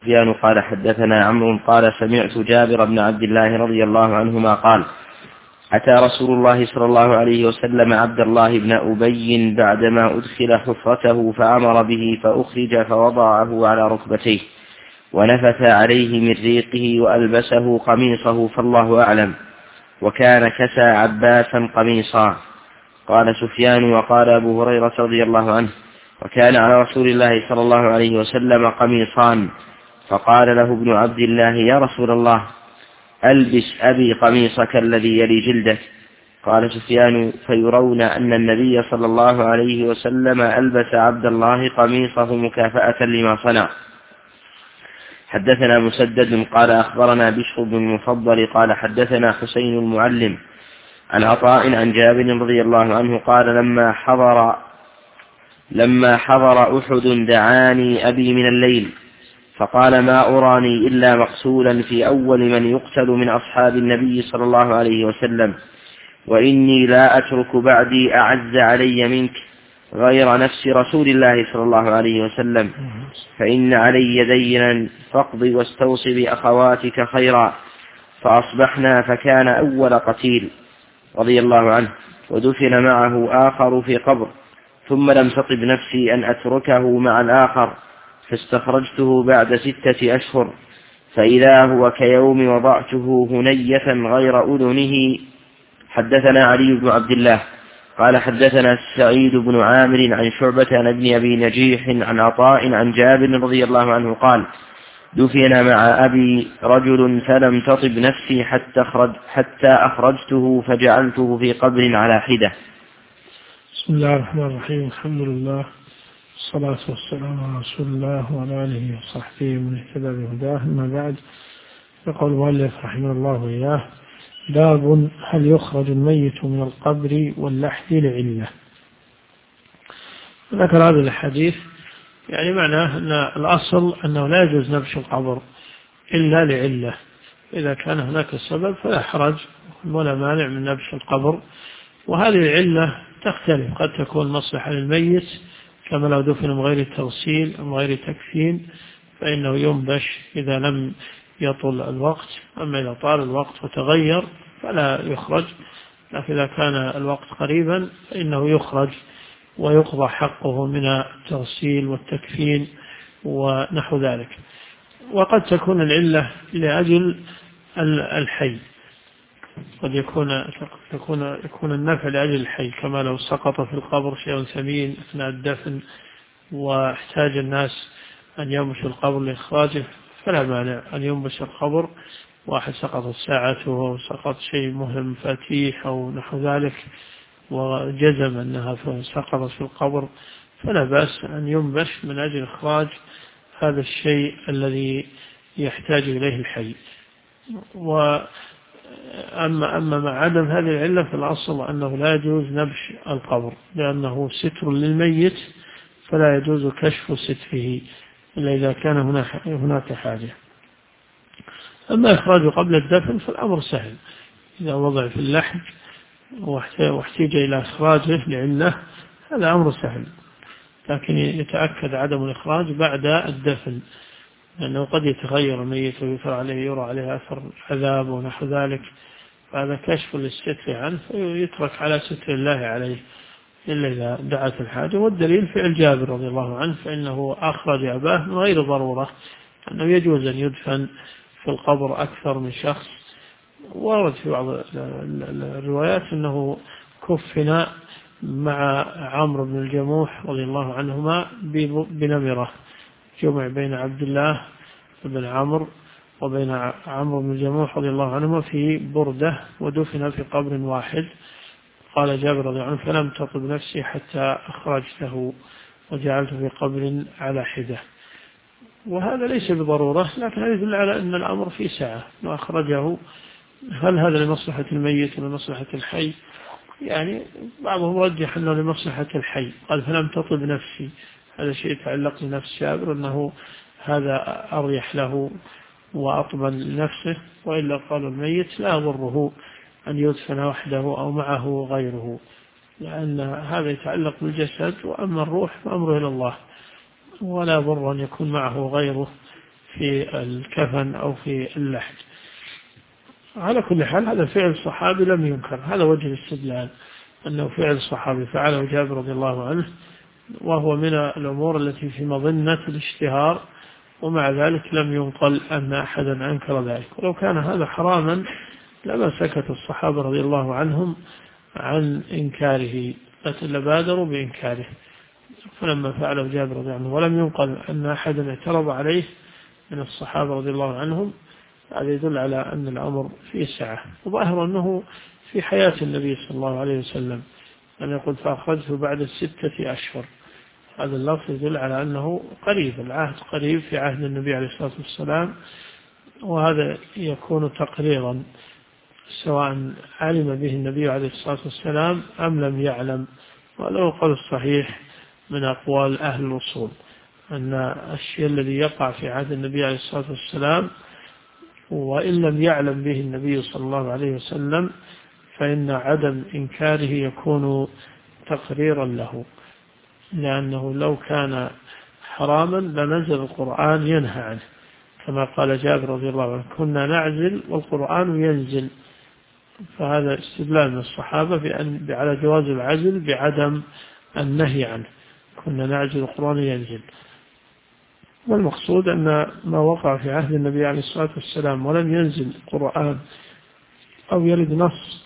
سفيان قال حدثنا عمرو قال سمعت جابر بن عبد الله رضي الله عنهما قال أتى رسول الله صلى الله عليه وسلم عبد الله بن أبي بعدما أدخل حفرته فأمر به فأخرج فوضعه على ركبتيه ونفث عليه من ريقه وألبسه قميصه فالله أعلم، وكان كسى عباسا قميصا. قال سفيان وقال أبو هريرة رضي الله عنه وكان على رسول الله صلى الله عليه وسلم قميصان، فقال له ابن عبد الله يا رسول الله ألبس أبي قميصك الذي يلي جلدك. قال سفيان فيرون أن النبي صلى الله عليه وسلم ألبس عبد الله قميصه مكافأة لما صنع. حدثنا مسدد قال أخبرنا بشر بن المفضل قال حدثنا حسين المعلم عن عطاء عن جابر رضي الله عنه قال لما حضر أحد دعاني أبي من الليل فقال ما أراني إلا مقتولا في أول من يقتل من أصحاب النبي صلى الله عليه وسلم، وإني لا أترك بعدي أعز علي منك غير نفس رسول الله صلى الله عليه وسلم، فإن علي دينا فاقض واستوص بأخواتك خيرا. فأصبحنا فكان أول قتيل رضي الله عنه، ودفن معه آخر في قبر، ثم لم تطب نفسي أن أتركه مع الآخر، فاستخرجته بعد 6 أشهر فإذا هو كيوم وضعته هنية غير أذنه. حدثنا علي بن عبد الله قال حدثنا سعيد بن عامر عن شعبة عن ابن أبي نجيح عن عطاء عن جابر رضي الله عنه قال دفن مع أبي رجل فلم تطب نفسي حتى أخرجته فجعلته في قبر على حدة. بسم الله الرحمن الرحيم، الحمد لله والصلاة والسلام على رسول الله وعلى آله وصحبه من اهتدى بهداه. أما بعد، يقول المؤلف رحمه الله إياه: باب هل يخرج الميت من القبر واللحد لعلة. ذكر هذا الحديث يعني معناه أن الأصل أنه لا يجوز نبش القبر إلا لعلة، إذا كان هناك سبب فلا حرج ولا مانع من نبش القبر. وهذه العلة تختلف، قد تكون مصلحة للميت كما لو دفن من غير تغسيل أو غير تكفين فإنه ينبش إذا لم يطل الوقت، أما إذا طال الوقت وتغير فلا يخرج، لكن إذا كان الوقت قريبا فإنه يخرج ويقضى حقه من التغسيل والتكفين ونحو ذلك. وقد تكون العلة لأجل الحي، قد يكون النفع لأجل الحي، كما لو سقط في القبر شيء ثمين أثناء الدفن واحتاج الناس أن ينبشوا القبر لإخراجه فلا مانع أن ينبش القبر. واحد سقطت ساعته أو سقط شيء مهم مفاتيح أو نحو ذلك وجزم أنها سقطت في القبر فلا بأس أن ينبش من أجل إخراج هذا الشيء الذي يحتاج إليه الحي. أما مع عدم هذه العلة فالأصل أنه لا يجوز نبش القبر لأنه ستر للميت، فلا يجوز كشف ستره إلا إذا كان هناك حاجة. أما إخراجه قبل الدفن فالأمر سهل، إذا وضع في اللحد واحتاج إلى إخراجه لعلة هذا أمر سهل، لكن يتأكد عدم الإخراج بعد الدفن، لأنه قد يتغير الميت ويثر عليه يرى عليه أثر عذاب ونحو ذلك، فهذا كشف للستر عنه فيترك على ستر الله عليه إلا إذا دعت الحاجة. والدليل فعل جابر رضي الله عنه، فإنه أخرج أباه من غير ضرورة، أنه يجوز أن يدفن في القبر أكثر من شخص. ورد في بعض الروايات أنه كفن مع عمرو بن الجموح رضي الله عنهما بنمرة، جمع بين عبد الله بن عمرو وبين عمرو بن الجموح رضي الله عنهما في بردة ودفن في قبر واحد. قال جابر رضي الله عنه فلم تطب نفسي حتى أخرجته وجعلته في قبر على حدة. وهذا ليس بضرورة، لكن هذا يدل على أن الأمر في سعة وأخرجه. هل هذا لمصلحة الميت ولمصلحة الحي؟ يعني بعضهم رجح أنه لمصلحة الحي، قال فلم تطب نفسي، هذا شيء يتعلق بنفس جابر أنه هذا أريح له وأطمن لنفسه، وإلا قال الميت لا يضره أن يدفن وحده أو معه غيره، لأن هذا يتعلق بالجسد، وأما الروح فأمره إلى الله، ولا يضر أن يكون معه غيره في الكفن أو في اللحد. على كل حال هذا فعل صحابي لم ينكر، هذا وجه الاستدلال أنه فعل صحابي فعله جابر رضي الله عنه، وهو من الأمور التي في مظنة الاشتهار، ومع ذلك لم ينقل أن أحدا أنكر ذلك. ولو كان هذا حراما لما سكت الصحابة رضي الله عنهم عن إنكاره، لبادروا بإنكاره. فلما فعله جابر رضي الله عنه ولم ينقل أن أحدا اعترض عليه من الصحابة رضي الله عنهم، هذا يدل على أن الأمر فيه سعة. وظاهر أنه في حياة النبي صلى الله عليه وسلم أن يقول فأخرجته بعد 6 أشهر، هذا اللفظ يدل على أنه قريب، العهد قريب في عهد النبي عليه الصلاة والسلام، وهذا يكون تقريرا سواء علم به النبي عليه الصلاة والسلام أم لم يعلم. ولو قال الصحيح من أقوال أهل الأصول أن الشيء الذي يقع في عهد النبي عليه الصلاة والسلام وإن لم يعلم به النبي صلى الله عليه وسلم فإن عدم إنكاره يكون تقريرا له، لأنه لو كان حراما لنزل القرآن ينهى عنه، كما قال جابر رضي الله عنه كنا نعزل والقرآن ينزل. فهذا استدلال من الصحابة على جواز العزل بعدم النهي عنه، كنا نعزل القرآن ينزل. والمقصود أن ما وقع في عهد النبي عليه الصلاة والسلام ولم ينزل القرآن أو يرد نص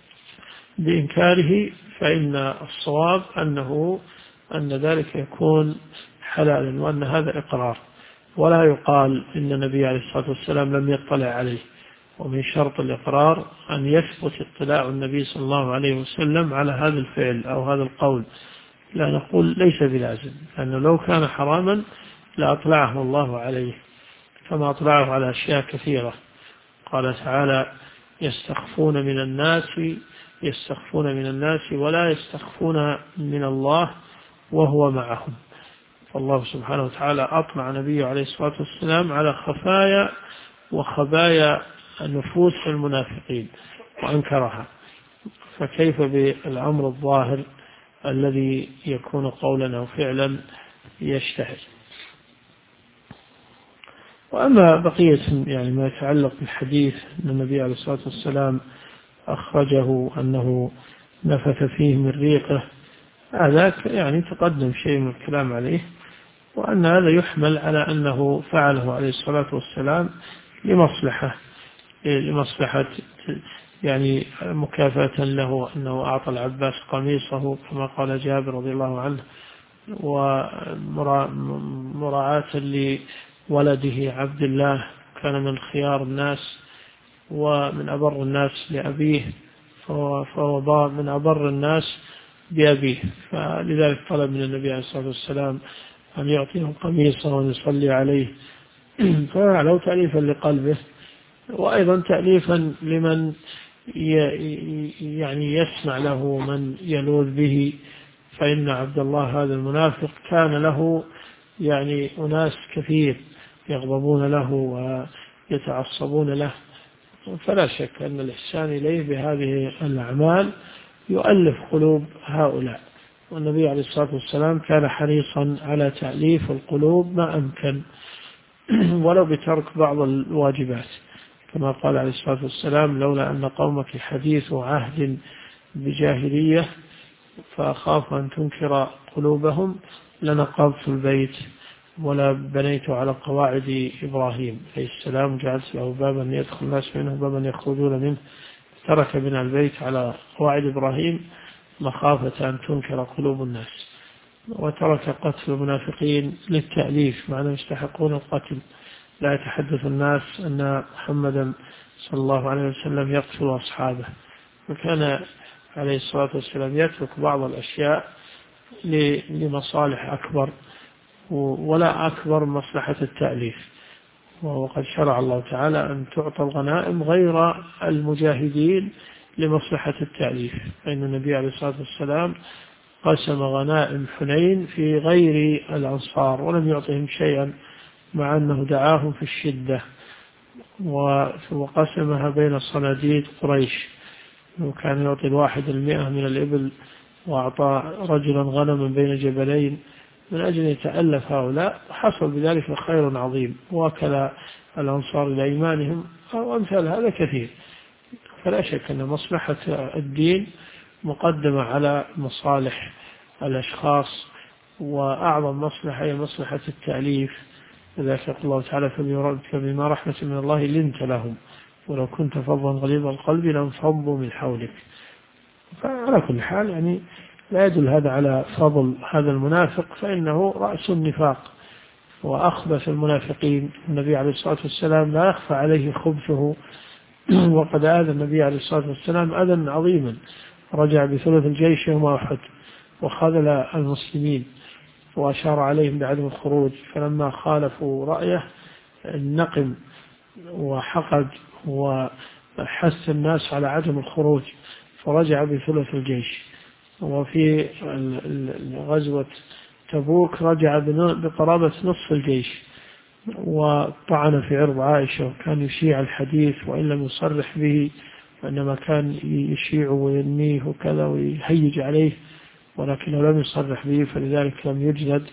بإنكاره فإن الصواب أن ذلك يكون حلالا، وأن هذا إقرار، ولا يقال إن النبي عليه الصلاة والسلام لم يطلع عليه. ومن شرط الإقرار أن يثبت اطلاع النبي صلى الله عليه وسلم على هذا الفعل أو هذا القول، لا نقول ليس بلازم، لأنه لو كان حراما لأطلعه الله عليه كما أطلعه على أشياء كثيرة. قال تعالى يستخفون من الناس ولا يستخفون من الله وهو معهم. فالله سبحانه وتعالى أطلع نبيه عليه الصلاة والسلام على خفايا وخبايا نفوس المنافقين وأنكرها، فكيف بالأمر الظاهر الذي يكون قولا أو فعلا يشتهر. وأما بقية ما يتعلق بالحديث أن النبي عليه الصلاة والسلام أخرجه أنه نفث فيه من ريقه، هذا تقدم شيء من الكلام عليه، وأن هذا يحمل على أنه فعله عليه الصلاة والسلام لمصلحة مكافأة له، أنه أعطى العباس قميصه كما قال جابر رضي الله عنه، ومراعاة لولده عبد الله كان من خيار الناس ومن أبر الناس لأبيه، فهو من أبر الناس بأبيه، فلذلك طلب من النبي عليه الصلاة والسلام أن يعطيه قميصه ويصلي عليه، فعله تأليفا لقلبه، وأيضا تأليفا لمن يسمع له من يلوذ به. فإن عبد الله هذا المنافق كان له أناس كثير يغضبون له ويتعصبون له، فلا شك أن الإحسان إليه بهذه الأعمال يؤلف قلوب هؤلاء، والنبي عليه الصلاة والسلام كان حريصا على تأليف القلوب ما أمكن ولو بترك بعض الواجبات، كما قال عليه الصلاة والسلام لولا أن قومك حديث عهد بجاهلية فأخاف أن تنكر قلوبهم لنقضت البيت ولا بنيت على قواعد إبراهيم عليه السلام، جعلت له بابا يدخل الناس منه بابا يخرجون منه، ترك بنا البيت على قواعد إبراهيم مخافة أن تنكر قلوب الناس، وترك قتل المنافقين للتأليف مع أنهم يستحقون القتل. لا يتحدث الناس أن محمدا صلى الله عليه وسلم يقتل أصحابه، وكان عليه الصلاة والسلام يترك بعض الأشياء لمصالح أكبر ولا أكبر مصلحة التأليف. وقد شرع الله تعالى أن تعطى الغنائم غير المجاهدين لمصلحة التأليف، فإن النبي عليه الصلاة والسلام قسم غنائم حنين في غير الأنصار ولم يعطهم شيئا مع أنه دعاهم في الشدة، وقسمها بين صناديد قريش، وكان يعطي 100 من الإبل، وأعطى رجلا غنما بين جبلين، من أجل يتألف هؤلاء، حصل بذلك خير عظيم، وكل الأنصار إلى إيمانهم وأمثال هذا كثير. فلا شك أن مصلحة الدين مقدمة على مصالح الأشخاص، وأعظم مصلحة هي مصلحة التأليف. لذلك يقول الله تعالى: فبما رحمة من الله لنت لهم ولو كنت فظا غليظ القلب لانفضوا من حولك. فعلى كل حال يعني لا يدل هذا على فضل هذا المنافق، فإنه رأس النفاق وأخبث المنافقين. النبي عليه الصلاة والسلام لا يخفى عليه خبثه، وقد آذى النبي عليه الصلاة والسلام أذى عظيما، رجع بثلث الجيش يوم أحد وخذل المسلمين وأشار عليهم بعدم الخروج، فلما خالفوا رأيه نقم وحقد وحث الناس على عدم الخروج، فرجع بثلث الجيش. وفي غزوة تبوك رجع بقرابة نصف الجيش، وطعن في عرض عائشة، وكان يشيع الحديث وإن لم يصرح به، وإنما كان يشيع وينميه وكذا ويهيج عليه، ولكنه لم يصرح به، فلذلك لم يجلد.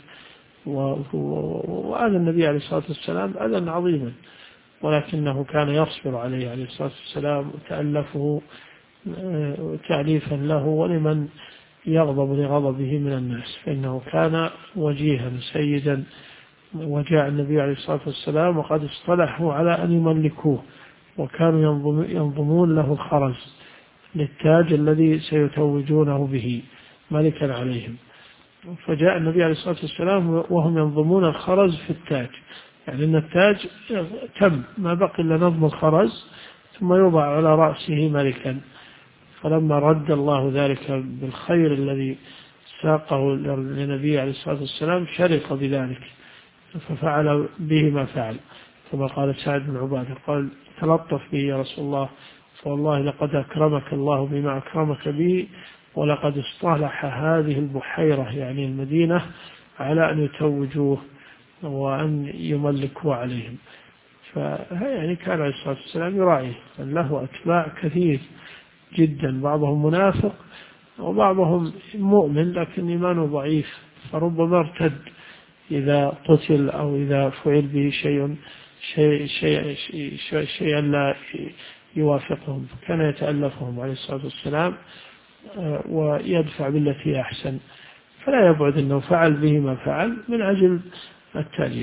وآذى النبي عليه الصلاة والسلام أذى عظيما، ولكنه كان يصبر عليه عليه الصلاة والسلام، وتألفه تأليفا له ولمن يغضب لغضبه من الناس، فإنه كان وجيها سيدا. وجاء النبي عليه الصلاة والسلام وقد اصطلحوا على أن يملكوه، وكانوا ينظمون له الخرز للتاج الذي سيتوجونه به ملكا عليهم. فجاء النبي عليه الصلاة والسلام وهم ينظمون الخرز في التاج، يعني أن التاج تم، ما بقي إلا نظم الخرز ثم يوضع على رأسه ملكا. فلما رد الله ذلك بالخير الذي ساقه للنبي عليه الصلاة والسلام شرق بذلك، ففعل به ما فعل، كما قال سعد بن عبادة قال: تلطف به يا رسول الله، فوالله لقد أكرمك الله بما أكرمك به، ولقد اصطلح هذه البحيرة يعني المدينة على أن يتوجوه وأن يملكوا عليهم. يعني كان عليه الصلاة والسلام يراعيه، له أتباع كثير جدا، بعضهم منافق وبعضهم مؤمن لكن إيمانه ضعيف، فربما ارتد إذا قتل أو إذا فعل به شيئا لا يوافقهم، فكان يتألفهم عليه الصلاة والسلام ويدفع بالتي أحسن. فلا يبعد أنه فعل به ما فعل من أجل التأليف.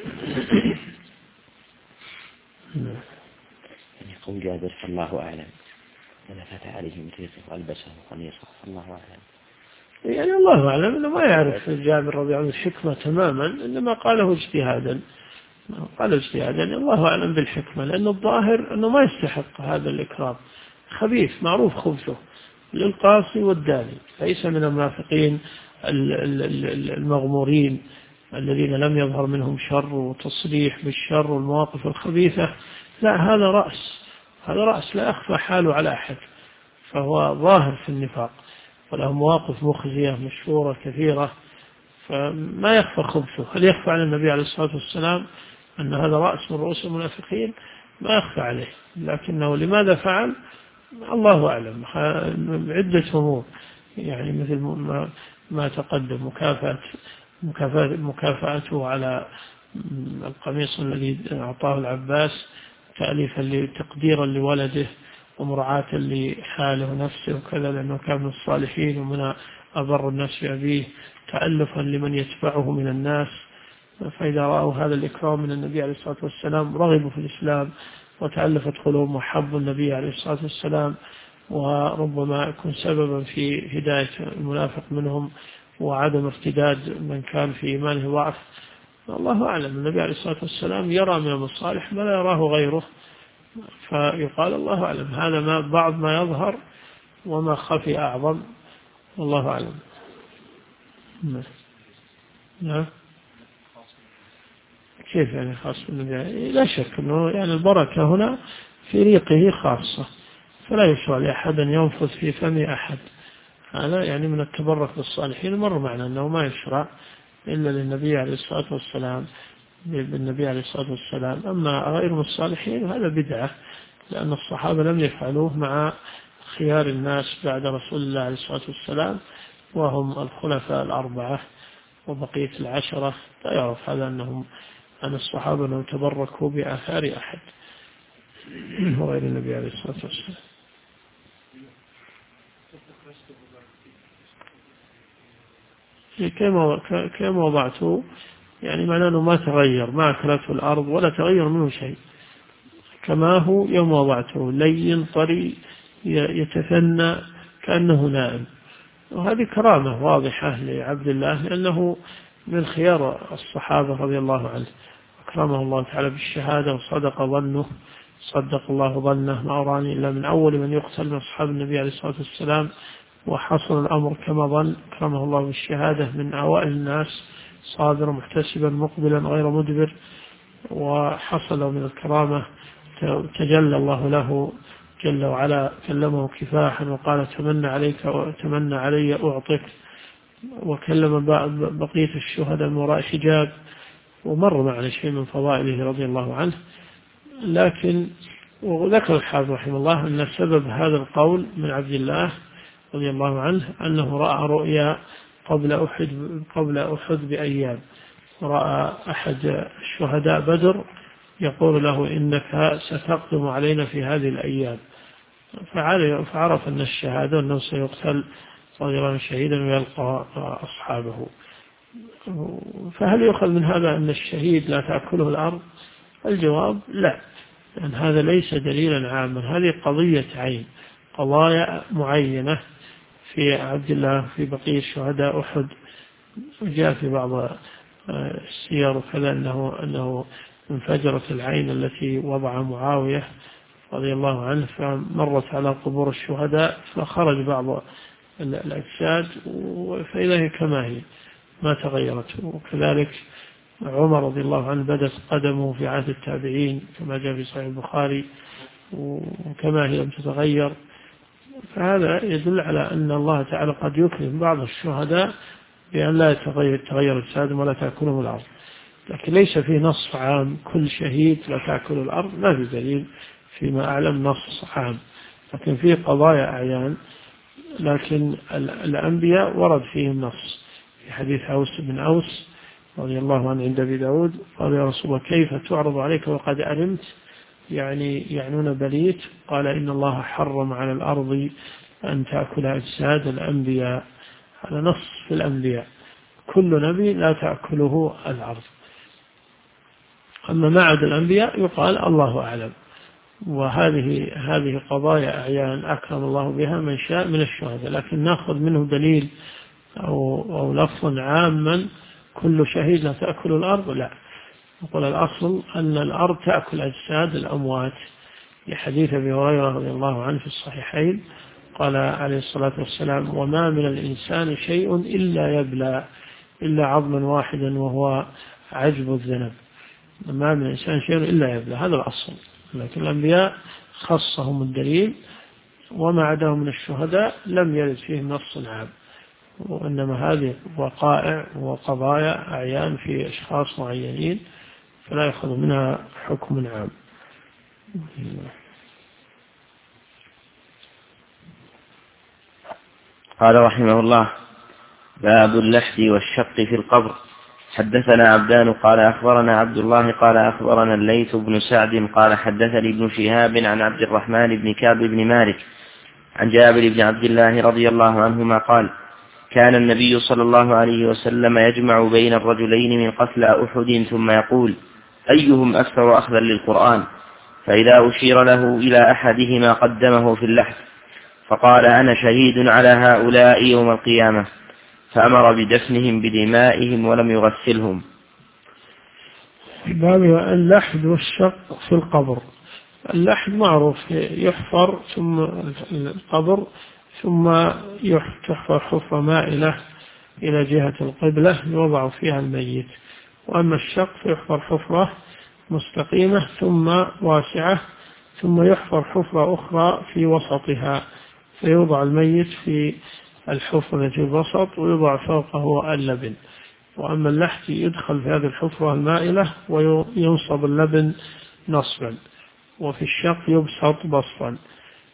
يقول جابر فالله أعلم، أنا فتح عليهم ريقه وألبسه قميصه، فالله أعلم. يعني الله أعلم أنه ما يعرف جابر رضي الله عنه الحكمة تماما، إنما قاله اجتهادا، قال اجتهادا، الله أعلم بالحكمة، لأن الظاهر أنه ما يستحق هذا الإكرام، خبيث معروف خبثه للقاصي والداني، ليس من المنافقين المغمورين الذين لم يظهر منهم شر وتصريح بالشر والمواقف الخبيثة، لا، هذا رأس لا يخفى حاله على أحد، فهو ظاهر في النفاق وله مواقف مخزية مشهورة كثيرة، فما يخفى خبثه. هل يخفى على النبي عليه الصلاة والسلام أن هذا رأس من رؤوس المنافقين؟ ما يخفى عليه، لكنه لماذا فعل؟ الله أعلم. عدة أمور، يعني مثل ما تقدم، مكافأته على القميص الذي أعطاه العباس، تأليفا تقديرا لولده ومراعاة لحاله نفسه وكذا، لأنه كان من الصالحين ومن أبر الناس بأبيه، تألفا لمن يتبعه من الناس، فإذا رأوا هذا الإكرام من النبي عليه الصلاة والسلام رغبوا في الإسلام وتألفت قلوبهم وحبوا النبي عليه الصلاة والسلام، وربما يكون سببا في هداية المنافق منهم وعدم ارتداد من كان في إيمانه ضعف. الله أعلم. النبي عليه الصلاة والسلام يرى من المصالح ما لا يراه غيره، فيقال الله أعلم. هذا بعض ما يظهر وما خفي أعظم، والله أعلم. نعم. كيف يعني خاص بالنبي؟ لا شك أنه يعني البركة هنا في ريقه خاصة، فلا يشرع لأحد أن ينفث في فم أحد، هذا يعني من التبرك بالصالحين. مر معنا أنه ما يشرع إلا للنبي عليه الصلاة والسلام، بالنبي عليه الصلاة والسلام. أما غير الصالحين هذا بدعة، لأن الصحابة لم يفعلوه مع خيار الناس بعد رسول الله عليه الصلاة والسلام، وهم الخلفاء الأربعة وبقية العشرة لا يعرف هذا أن الصحابة لم تبركوا بآثار أحد غير النبي عليه الصلاة والسلام. كما وضعته يعني معناه أنه ما تغير، ما أكلته الأرض ولا تغير منه شيء، كما هو يوم وضعته لين طري يتثنى كأنه نائم. وهذه كرامة واضحة لعبد الله، لأنه من خيار الصحابة رضي الله عنه، أكرمه الله تعالى بالشهادة وصدق ظنه، صدق الله ظنه ما أراني إلا من أول من يقتل من أصحاب النبي عليه الصلاة والسلام، وحصل الأمر كما ظن، أكرمه الله بالشهادة من أوائل الناس، صابرا محتسبا مقبلا غير مدبر، وحصل من الكرامة تجلى الله له جل وعلا، كلمه كفاحا وقال تمنى عليك وتمنى علي أعطيك، وكلم بقية الشهداء من وراء حجاب، ومر معنا شيء من فضائله رضي الله عنه. لكن وذكر الحافظ رحمه الله أن سبب هذا القول من عبد الله رضي الله عنه أنه رأى رؤيا قبل أحد بأيام، رأى أحد الشهداء بدر يقول له إنك ستقدم علينا في هذه الأيام، فعرف أن الشهادة أنه سيقتل صغيرا شهيدا ويلقى أصحابه. فهل يؤخذ من هذا أن الشهيد لا تأكله الأرض؟ الجواب لا، لأن هذا ليس دليلا عاما، هذه قضية عين، قضايا معينة في عبد الله في بقية شهداء أحد. وجاء في بعض السير وكذا أنه انفجرت العين التي وضع معاوية رضي الله عنه، فمرت على قبور الشهداء فخرج بعض الأجساد فإذا هي كما هي ما تغيرت. وكذلك عمر رضي الله عنه بدت قدمه في عهد التابعين كما جاء في صحيح البخاري وكما هي لم تتغير. فهذا يدل على أن الله تعالى قد يكرم بعض الشهداء بأن لا يتغير أجسادهم ولا تأكلهم الأرض، لكن ليس في نص عام كل شهيد لا تأكل الأرض، ما في دليل فيما أعلم نص عام، لكن في قضايا أعيان. لكن الأنبياء ورد فيهم نص، في حديث أوس بن أوس رضي الله عنه عند أبي داود قال يا رسول الله كيف تعرض عليك وقد علمت، يعنون بليت، قال إن الله حرم على الأرض أن تأكل أجساد الأنبياء، هذا نص في الأنبياء، كل نبي لا تأكله الأرض. أما ما عدا الأنبياء يقال الله أعلم. وهذه قضايا أعيان أكرم الله بها من شاء من الشهداء، لكن نأخذ منه دليل أو لفظا عاما كل شهيد لا تأكل الأرض، لا، نقول الأصل أن الأرض تأكل أجساد الأموات، لحديث أبي هريرة رضي الله عنه في الصحيحين قال عليه الصلاة والسلام وما من الإنسان شيء إلا يبلى إلا عظما واحدا وهو عجب الذنب، ما من الإنسان شيء إلا يبلى، هذا الأصل. لكن الأنبياء خصهم الدليل، وما عداهم من الشهداء لم يرد فيه نص عام، وإنما هذه وقائع وقضايا أعيان في أشخاص معينين فلا يأخذ منها حكم عام. قال رحمه الله باب اللحد والشق في القبر. حدثنا عبدان قال أخبرنا عبد الله قال أخبرنا الليث بن سعد قال حدثني ابن شهاب عن عبد الرحمن بن كعب بن مالك عن جابر بن عبد الله رضي الله عنهما قال كان النبي صلى الله عليه وسلم يجمع بين الرجلين من قتلى أحد ثم يقول أيهم أكثر أخذا للقرآن، فإذا أشير له إلى أحدهما قدمه في اللحد فقال أنا شهيد على هؤلاء يوم القيامة، فأمر بدفنهم بدمائهم ولم يغسلهم. باب اللحد والشق في القبر. اللحد معروف يحفر ثم القبر ثم تحفر حفرة مائلة إلى جهة القبلة يوضع فيها الميت، وأما الشق فيحفر حفرة مستقيمة ثم واسعة ثم يحفر حفرة أخرى في وسطها فيوضع الميت في الحفرة في الوسط ويوضع فوقه اللبن. وأما اللحد يدخل في هذه الحفرة المائلة وينصب اللبن نصبا، وفي الشق يبسط بسطا.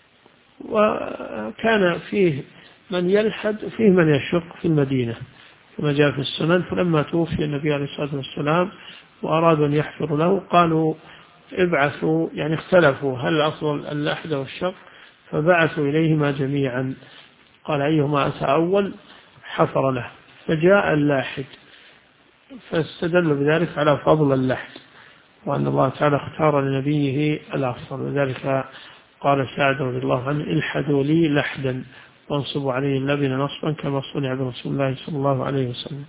وكان فيه من يلحد فيه من يشق في المدينة، كما جاء في السنن. فلما توفي النبي عليه الصلاة والسلام وأرادوا أن يحفروا له قالوا ابعثوا، يعني اختلفوا هل الأفضل اللحد أو الشق، فبعثوا إليهما جميعا، قال أيهما أتى أول حفر له، فجاء اللاحد، فاستدلوا بذلك على فضل اللحد وأن الله تعالى اختار لنبيه الأفضل. وذلك قال سعد رضي الله عنه الحدوا لي لحدا وانصبوا عليه اللبن نصبا كما صنع برسول الله صلى الله عليه وسلم.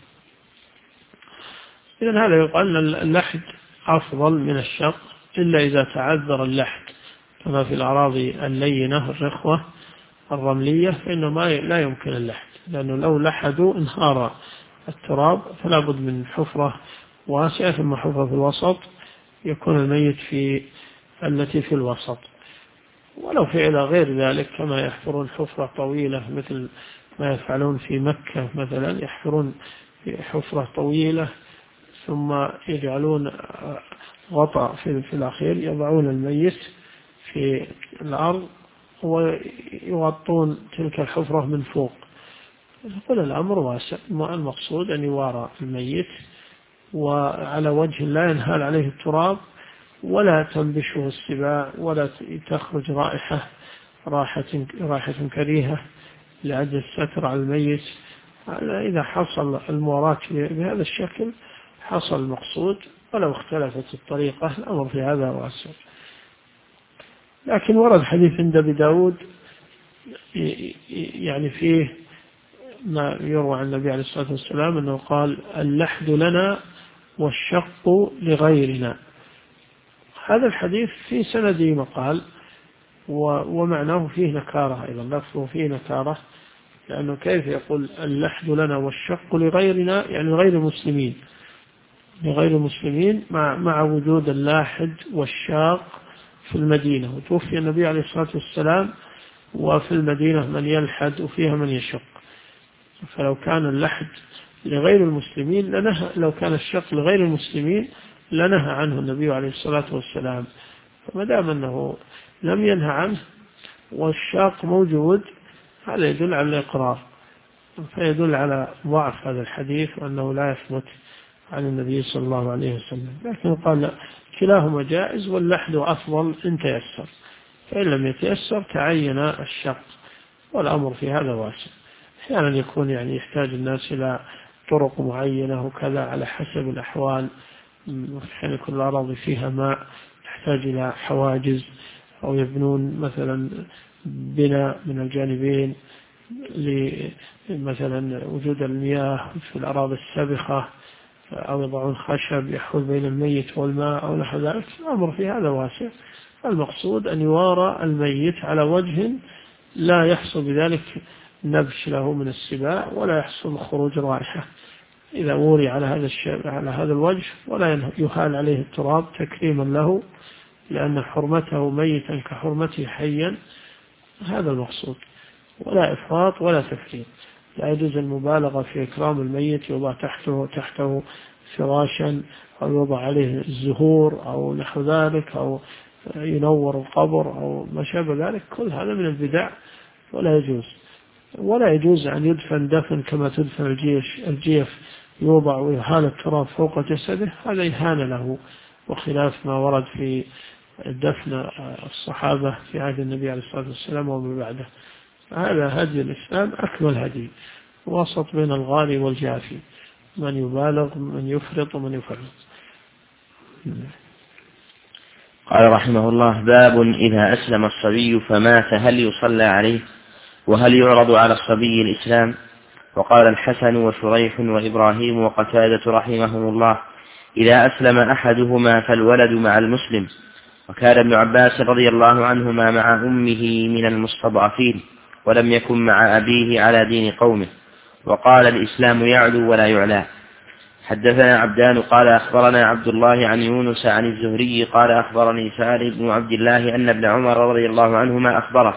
إذن هذا يقال أن اللحد أفضل من الشق إلا إذا تعذر اللحد كما في الأراضي اللينة الرخوة الرملية، فإنه لا يمكن اللحد، لأنه لو لحدوا انهار التراب، فلا بد من حفرة واسعة ثم حفرة في الوسط يكون الميت التي في الوسط. ولو فعل غير ذلك كما يحفرون حفرة طويلة مثل ما يفعلون في مكة مثلا، يحفرون حفرة طويلة ثم يجعلون غطاء في الأخير، يضعون الميت في الأرض ويغطون تلك الحفرة من فوق. يقول الأمر واسع، المقصود أن يوارى الميت وعلى وجه لا ينهال عليه التراب ولا تنبشه السباع ولا تخرج رائحة كريهة لعد الستر على الميت. إذا حصل المواراة بهذا الشكل حصل المقصود، ولو اختلفت الطريقة الأمر في هذا واسع. لكن ورد حديث عند أبي داود يعني فيه ما يروى عن النبي عليه الصلاة والسلام أنه قال اللحد لنا والشق لغيرنا. هذا الحديث في سنده مقال ومعناه فيه نكارة أيضا، لفظه فيه نكارة، لأنه كيف يقول اللحد لنا والشق لغيرنا، يعني غير المسلمين، لغير المسلمين مع وجود اللاحد والشاق في المدينة، وتوفي النبي عليه الصلاة والسلام وفي المدينة من يلحد وفيها من يشق. فلو كان اللحد لغير المسلمين لو كان الشق لغير المسلمين لنهى عنه النبي عليه الصلاة والسلام. فما دام أنه لم ينهى عنه والشاق موجود، هذا يدل على الإقرار، فيدل على ضعف هذا الحديث وأنه لا يثبت عن النبي صلى الله عليه وسلم. لكن قال كلاهما جائز واللحد أفضل إن تيسر، فإن لم يتيسر تعين الشق، والأمر في هذا واسع. أحيانا يكون يعني يحتاج الناس إلى طرق معينة وكذا على حسب الأحوال، حين يكون الأراضي فيها ماء تحتاج إلى حواجز، أو يبنون مثلا بناء من الجانبين لمثلا وجود المياه في الأراضي السابخة، أو يضعون خشب يحول بين الميت والماء أو نحو ذلك. الأمر في هذا واسع. المقصود أن يوارى الميت على وجه لا يحصل بذلك نبش له من السباع ولا يحصل خروج رائحة. إذا وري على هذا الوجه ولا يهال عليه التراب تكريما له، لأن حرمته ميتا كحرمته حيا، هذا المقصود، ولا إفراط ولا تفريط. لا يجوز المبالغة في إكرام الميت، يوضع تحته فراشا أو يوضع عليه الزهور أو نحو ذلك، أو ينور القبر أو ما شابه ذلك. كل هذا من البدع ولا يجوز. ولا يجوز أن يدفن دفن كما تدفن الجيف، يوضع ويهال التراب فوق جسده، هذا إهانة له، وخلاف ما ورد في دفن الصحابة في عهد النبي عليه الصلاة والسلام ومن بعده. هذا هدي الإسلام أكمل هدي، وسط بين الغالي والجافي، من يبالغ من يفرط ومن يفرط. قال رحمه الله: باب إذا أسلم الصبي فمات هل يصلى عليه وهل يعرض على الصبي الإسلام؟ وقال الحسن وشريح وإبراهيم وقتادة رحمهم الله: إذا أسلم أحدهما فالولد مع المسلم. وكان ابن عباس رضي الله عنهما مع أمه من المستضعفين، ولم يكن مع أبيه على دين قومه. وقال الإسلام يعلو ولا يعلى. حدثنا عبدان قال أخبرنا عبد الله عن يونس عن الزهري قال أخبرني سالم بن عبد الله أن ابن عمر رضي الله عنهما أخبره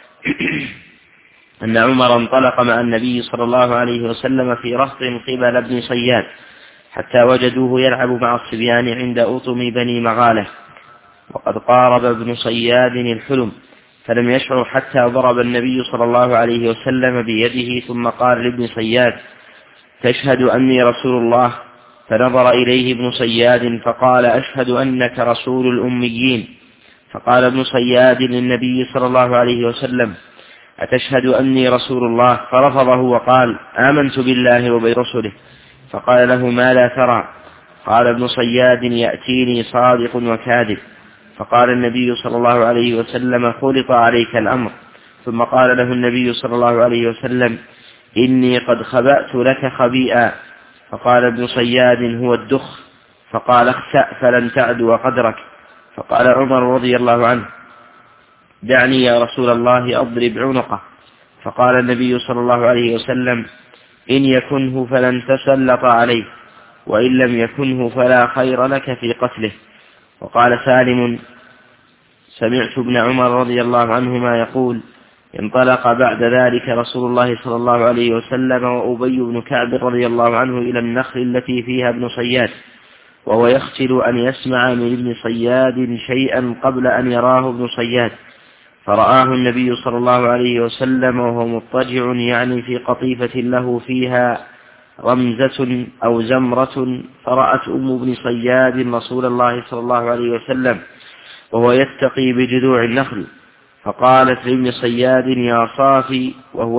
أن عمر انطلق مع النبي صلى الله عليه وسلم في رهط قبل ابن صياد، حتى وجدوه يلعب مع الصبيان عند أطم بني مغالة، وقد قارب ابن صياد الحلم، فلم يشعر حتى ضرب النبي صلى الله عليه وسلم بيده، ثم قال لابن صياد: تشهد أني رسول الله؟ فنظر إليه ابن صياد فقال أشهد أنك رسول الأميين. فقال ابن صياد للنبي صلى الله عليه وسلم أتشهد أني رسول الله؟ فرفضه وقال آمنت بالله وبرسله. فقال له ما لا ترى؟ قال ابن صياد يأتيني صادق وكاذب. فقال النبي صلى الله عليه وسلم خلط عليك الأمر. ثم قال له النبي صلى الله عليه وسلم إني قد خبأت لك خبيئا. فقال ابن صياد هو الدخ. فقال اخسأ فلن تعدو قدرك. فقال عمر رضي الله عنه دعني يا رسول الله أضرب عنقه. فقال النبي صلى الله عليه وسلم إن يكنه فلن تسلط عليه، وإن لم يكنه فلا خير لك في قتله. وقال سالم سمعت ابن عمر رضي الله عنهما يقول انطلق بعد ذلك رسول الله صلى الله عليه وسلم وأبي بن كعب رضي الله عنه إلى النخل التي فيها ابن صياد، وهو يخجل أن يسمع من ابن صياد شيئا قبل أن يراه ابن صياد. فرآه النبي صلى الله عليه وسلم وهو مضطجع يعني في قطيفة له فيها رمزة أو زمرة. فرأت أم ابن صياد رسول الله صلى الله عليه وسلم وهو يتقي بجذوع النخل، فقالت لابن صياد يا صافي، وهو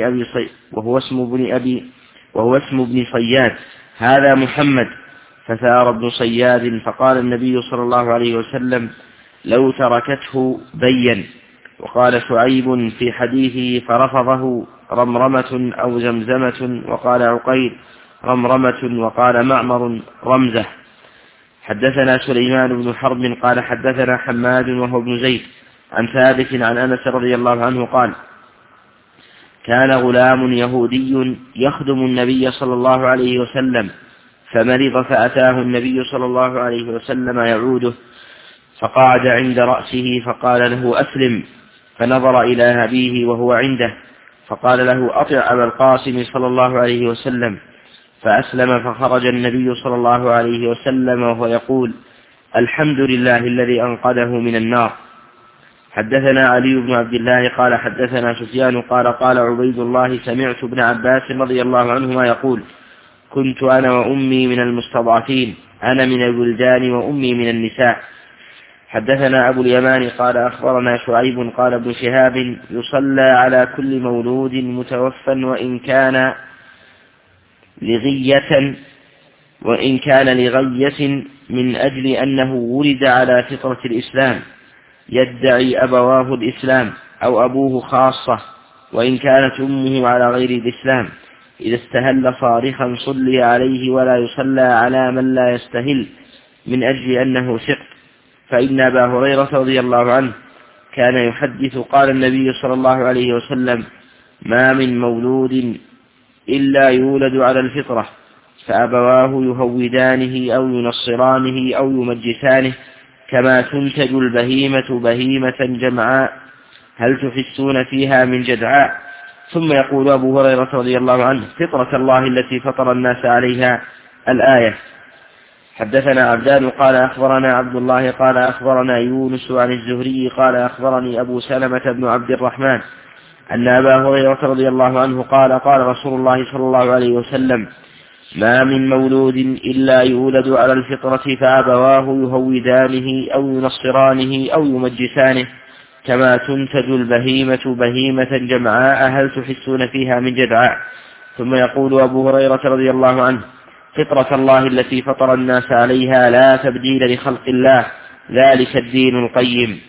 اسم ابن صياد هذا محمد. فثار ابن صياد. فقال النبي صلى الله عليه وسلم لو تركته بين. وقال شعيب في حديثه فرفضه رمرمة أو زمزمة. وقال عقيل رمرمة. وقال معمر رمزة. حدثنا سليمان بن حرب قال حدثنا حماد وهو ابن زيد عن ثابت عن أنس رضي الله عنه قال كان غلام يهودي يخدم النبي صلى الله عليه وسلم فمرض، فأتاه النبي صلى الله عليه وسلم يعوده، فقعد عند رأسه فقال له أسلم. فنظر إلى أبيه وهو عنده فقال له أطع أبا القاسم صلى الله عليه وسلم. فأسلم. فخرج النبي صلى الله عليه وسلم وهو يقول الحمد لله الذي أنقذه من النار. حدثنا علي بن عبد الله قال حدثنا سفيان قال قال عبيد الله سمعت ابن عباس رضي الله عنهما يقول كنت أنا وأمي من المستضعفين، أنا من الولدان وأمي من النساء. حدثنا أبو اليمان قال أخبرنا شعيب قال ابن شهاب يصلى على كل مولود متوفى وإن كان لغية من أجل أنه ولد على فطرة الإسلام يدعي أبواه الإسلام أو أبوه خاصة، وإن كانت أمه على غير الإسلام إذا استهل صارخا صلي عليه ولا يصلى على من لا يستهل من أجل أنه سقط. فإن أبا هريرة رضي الله عنه كان يحدث قال النبي صلى الله عليه وسلم ما من مولود إلا يولد على الفطرة فأبواه يهودانه أو ينصرانه أو يمجسانه كما تنتج البهيمة بهيمة جمعاء هل تحسون فيها من جدعاء. ثم يقول أبو هريرة رضي الله عنه فطرة الله التي فطر الناس عليها الآية. حدثنا عبدان قال أخبرنا عبد الله قال أخبرنا يونس عن الزهري قال أخبرني أبو سلمة بن عبد الرحمن أن أبا هريرة رضي الله عنه قال قال رسول الله صلى الله عليه وسلم ما من مولود إلا يولد على الفطرة فأبواه يهودانه أو ينصرانه أو يمجسانه كما تنتج البهيمة بهيمة جمعاء هل تحسون فيها من جدعاء. ثم يقول أبو هريرة رضي الله عنه فطرة الله التي فطر الناس عليها لا تبديل لخلق الله ذلك الدين القيم.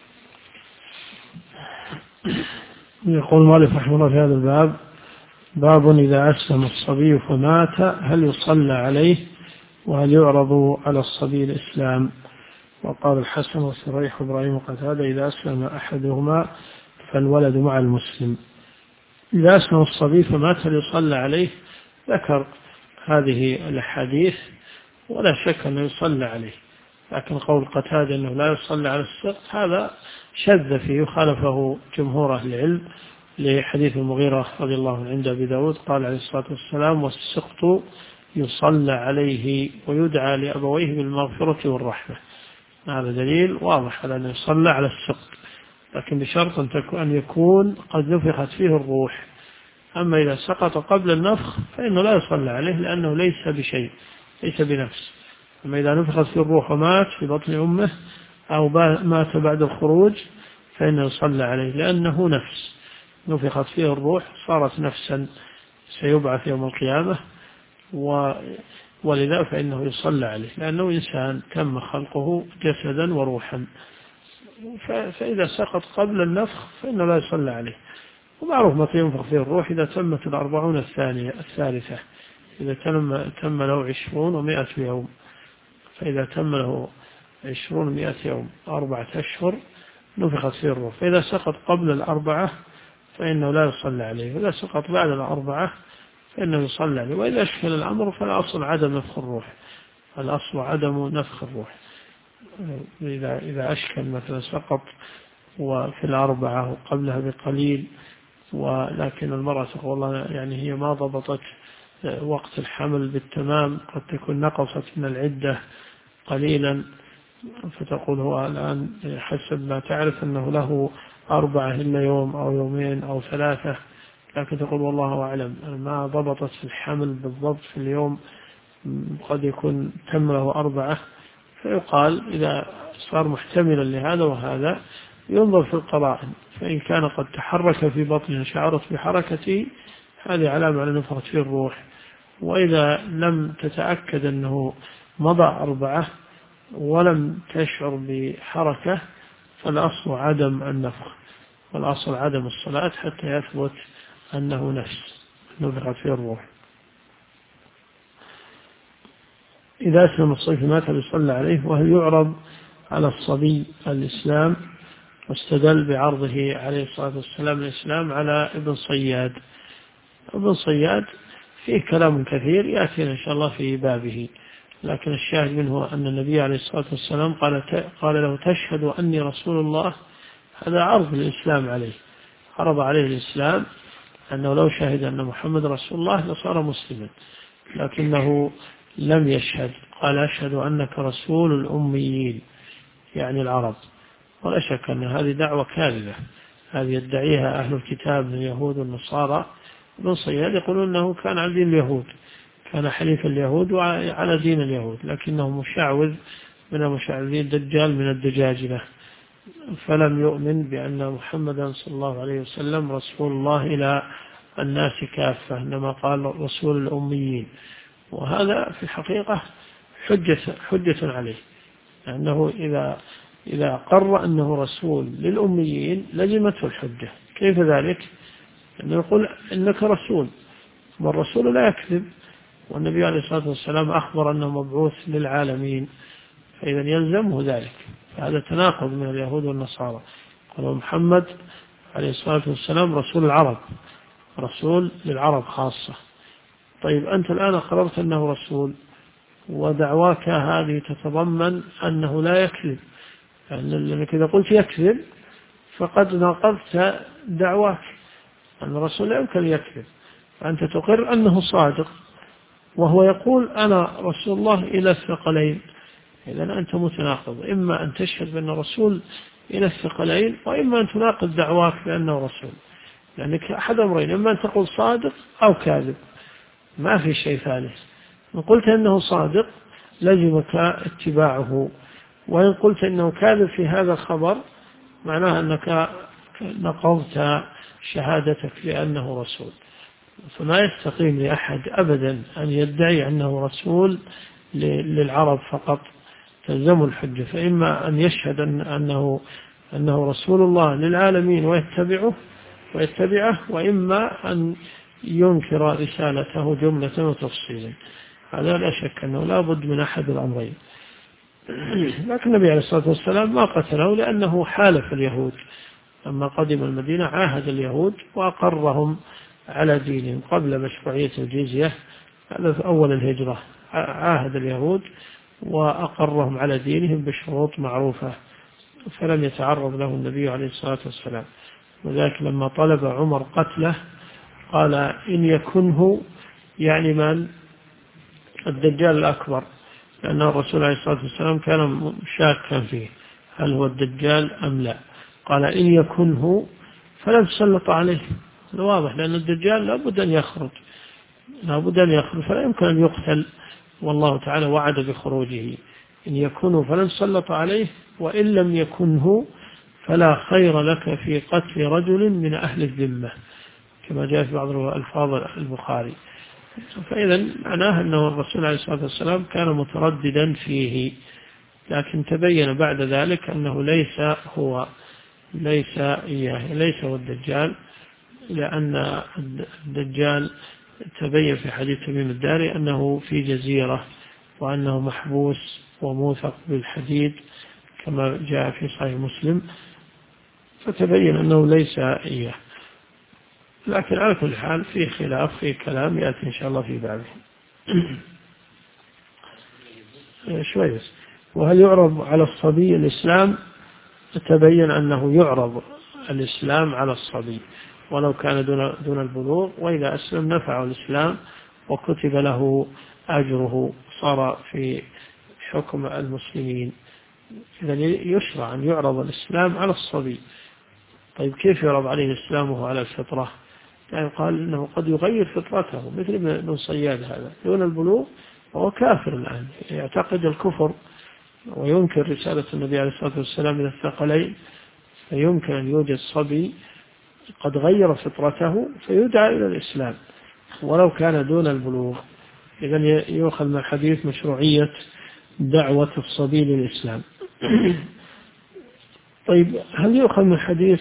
يقول مالك رحمه الله في هذا الباب باب إذا أسلم الصبي فمات هل يصلى عليه وهل يعرض على الصبي الإسلام. وقال الحسن والسريح وإبراهيم وقتادة إذا أسلم أحدهما فالولد مع المسلم. إذا أسلم الصبي فمات هل يصلى عليه؟ ذكر هذه الأحاديث ولا شك أنه يصلى عليه، لكن قول قتادة أنه لا يصلى على السقط هذا شذ فيه خالفه جمهور أهل العلم لحديث المغيرة رضي الله عنه عند أبي داود قال عليه الصلاة والسلام والسقط يصلى عليه ويدعى لأبويه بالمغفرة والرحمة. هذا دليل واضح على أنه يصلى على السقط، لكن بشرط أن يكون قد نفخت فيه الروح، أما إذا سقط قبل النفخ فإنه لا يصلى عليه لأنه ليس بشيء، ليس بنفس. أما إذا نفخت في الروح ومات في بطن أمه أو مات بعد الخروج فإنه يصلى عليه لأنه نفس، نفخت فيه الروح صارت نفسا سيبعث يوم القيامة، ولذا فإنه يصلى عليه لأنه إنسان تم خلقه جسدا وروحا. فإذا سقط قبل النفخ فإنه لا يصلى عليه. ومعروف متى ينفخ فيه الروح إذا تمت 40 الثالثة، إذا تم له 20 و100 يوم. فإذا تم له 20 و100 يوم 4 أشهر نفخت فيه الروح. فإذا سقط قبل 4 فإنه لا يصلى عليه، وإذا سقط بعد 4 فإنه يصلى عليه. وإذا أشكل الأمر فالأصل عدم نفخ الروح، الأصل عدم نفخ الروح. إذا أشكل مثلا سقط وفي 4 وقبلها بقليل، ولكن المرأة تقول الله يعني هي ما ضبطت وقت الحمل بالتمام، قد تكون نقصت من العدة قليلا، فتقول هو الآن حسب ما تعرف أنه له 4 إلا يوم أو يومين أو 3، لكن تقول والله أعلم ما ضبطت في الحمل بالضبط في اليوم، قد يكون تم له 4. فيقال إذا صار محتملا لهذا وهذا ينظر في القرائن، فإن كان قد تحرك في بطنه شعرت بحركته هذه علامة على نفخة فيه الروح. وإذا لم تتأكد أنه مضى 4 ولم تشعر بحركة فالأصل عدم النفخ، والأصل عدم الصلاة حتى يثبت أنه نفخت فيه الروح. إذا أسلم الصبي مات يصلى عليه. وهل يعرض على الصبي الإسلام؟ واستدل بعرضه عليه الصلاة والسلام الإسلام على ابن صياد. ابن صياد فيه كلام كثير يأتينا إن شاء الله في بابه، لكن الشاهد منه أن النبي عليه الصلاة والسلام قال له تشهد أني رسول الله. هذا عرض الإسلام عليه، عرض عليه الإسلام أنه لو شهد أن محمد رسول الله لصار مسلما، لكنه لم يشهد، قال أشهد أنك رسول الأميين يعني العرب. ولا شك أن هذه دعوة كاذبة، هذه يدعيها أهل الكتاب من اليهود والنصارى. ابن صياد يقولون أنه كان على دين اليهود، كان حليف اليهود وعلى دين اليهود، لكنه مشعوذ من المشعوذين، دجال من الدجاجلة، فلم يؤمن بأن محمدا صلى الله عليه وسلم رسول الله إلى الناس كافة، إنما قال رسول الأميين. وهذا في الحقيقة حجة عليه، لأنه إذا قر أنه رسول للأميين لزمته الحجة. كيف ذلك؟ أنه يقول إنك رسول، والرسول لا يكذب، والنبي عليه الصلاة والسلام أخبر أنه مبعوث للعالمين، فإذا يلزمه ذلك. فهذا تناقض من اليهود والنصارى. قالوا محمد عليه الصلاة والسلام رسول العرب، رسول للعرب خاصة. طيب أنت الآن قررت أنه رسول، ودعواك هذه تتضمن أنه لا يكذب، لأنك إذا قلت يكذب فقد ناقضت دعواك، أن الرسول لا يمكن يكذب. فأنت تقر أنه صادق وهو يقول أنا رسول الله إلى الثقلين، إذن أنت متناقض، إما أن تشهد بأن رسول إلى الثقلين، وإما أن تناقض دعواك بأنه رسول، لأنك أحد أمرين، إما أن تقول صادق أو كاذب، ما في شيء ثالث. إن قلت أنه صادق لزمك اتباعه، وإن قلت أنه كاذب في هذا الخبر معناه أنك نقضت شهادتك بأنه رسول. فما يستقيم لأحد أبدا أن يدعي أنه رسول للعرب فقط، تلزم الحجة. فإما أن يشهد أنه رسول الله للعالمين ويتبعه، وإما أن ينكر رسالته جملة وتفصيلا. هذا لا شك أنه لا بد من أحد الأمرين. لكن النبي عليه الصلاة والسلام ما قتله لأنه حالف اليهود، لما قدم المدينة عاهد اليهود وأقرهم على دينهم قبل مشروعية الجزية، هذا في أول الهجرة، عاهد اليهود وأقرهم على دينهم بشروط معروفة، فلم يتعرض له النبي عليه الصلاة والسلام. وذلك لما طلب عمر قتله قال إن يكنه يعني من الدجال الأكبر، لأن الرسول عليه الصلاة والسلام كان شاكا فيه هل هو الدجال أم لا. قال إن يكنه فلا تسلط عليه، واضح، لأن الدجال لابد أن يخرج فلا يمكن أن يقتل، والله تعالى وعد بخروجه. إن يكونه فلن سلط عليه، وإن لم يكنه فلا خير لك في قتل رجل من أهل الذمة، كما جاء في بعض الألفاظ البخاري. فإذا معناه أنه الرسول عليه الصلاة والسلام كان مترددا فيه، لكن تبين بعد ذلك أنه ليس هو الدجال، لأن الدجال تبين في حديث تميم الداري أنه في جزيرة، وأنه محبوس وموثق بالحديد كما جاء في صحيح مسلم، فتبين أنه ليس إياه. لكن على كل حال في خلاف، في كلام يأتي إن شاء الله في بعده. شوية. وهل يعرض على الصبي الإسلام؟ تبين أنه يعرض الإسلام على الصبي ولو كان دون البلوغ، وإذا أسلم نفعه الإسلام وكتب له أجره، صار في حكم المسلمين. إذا يشرع أن يعرض الإسلام على الصبي. طيب كيف يعرض عليه الإسلام وهو على الفطرة؟ يعني قال إنه قد يغير فطرته، مثل ابن صياد هذا دون البلوغ وهو كافر الآن، يعتقد الكفر وينكر رسالة النبي عليه الصلاة والسلام من الثقلين، فيمكن أن يوجد صبي قد غير فطرته فيدعى إلى الإسلام ولو كان دون البلوغ. إذن يؤخذ من الحديث مشروعية دعوة الصبي للإسلام. طيب هل يؤخذ من حديث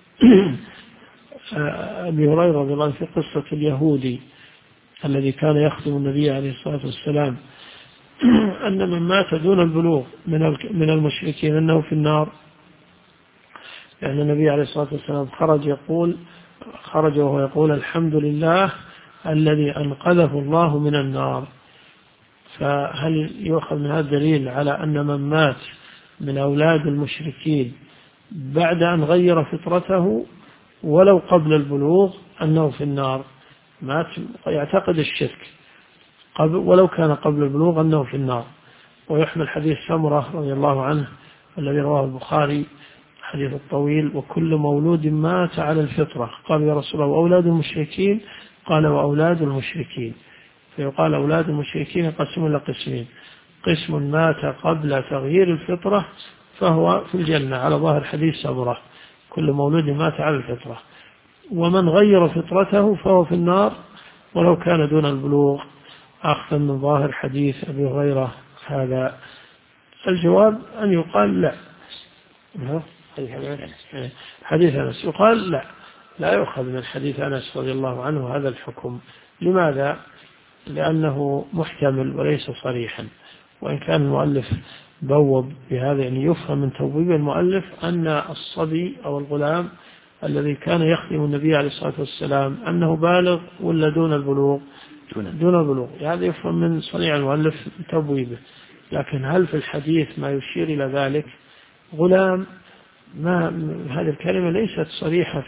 أبي هريرة رضي الله عنه في قصة اليهودي الذي كان يخدم النبي عليه الصلاة والسلام أن من مات دون البلوغ من المشركين أنه في النار؟ لأن النبي عليه الصلاة والسلام خرج وهو يقول الحمد لله الذي أنقذه الله من النار. فهل يؤخذ من هذا الدليل على أن من مات من أولاد المشركين بعد أن غير فطرته ولو قبل البلوغ أنه في النار؟ مات يعتقد الشرك ولو كان قبل البلوغ أنه في النار. ويحمل حديث سمرة رضي الله عنه الذي رواه البخاري، حديث الطويل: وكل مولود مات على الفطرة. قال يا رسول الله وأولاد المشركين؟ قال وأولاد المشركين. فيقال أولاد المشركين يقسمون إلى قسمين: قسم مات قبل تغيير الفطرة فهو في الجنة على ظاهر حديث سمرة، كل مولود مات على الفطرة، ومن غير فطرته فهو في النار ولو كان دون البلوغ، أخذا من ظاهر حديث أبي هريرة هذا. الجواب أن يقال لا. حديث أنس يقال لا يؤخذ من حديث أنس رضي الله عنه هذا الحكم. لماذا؟ لأنه محتمل وليس صريحا، وإن كان المؤلف بوب بهذا، يعني يفهم من توبيب المؤلف أن الصبي أو الغلام الذي كان يخدم النبي عليه الصلاة والسلام أنه بالغ ولا دون البلوغ؟ دون البلوغ. هذا يفهم من صنيع المؤلف توبيبه. لكن هل في الحديث ما يشير إلى ذلك؟ غلام، ما هذه الكلمة ليست صريحة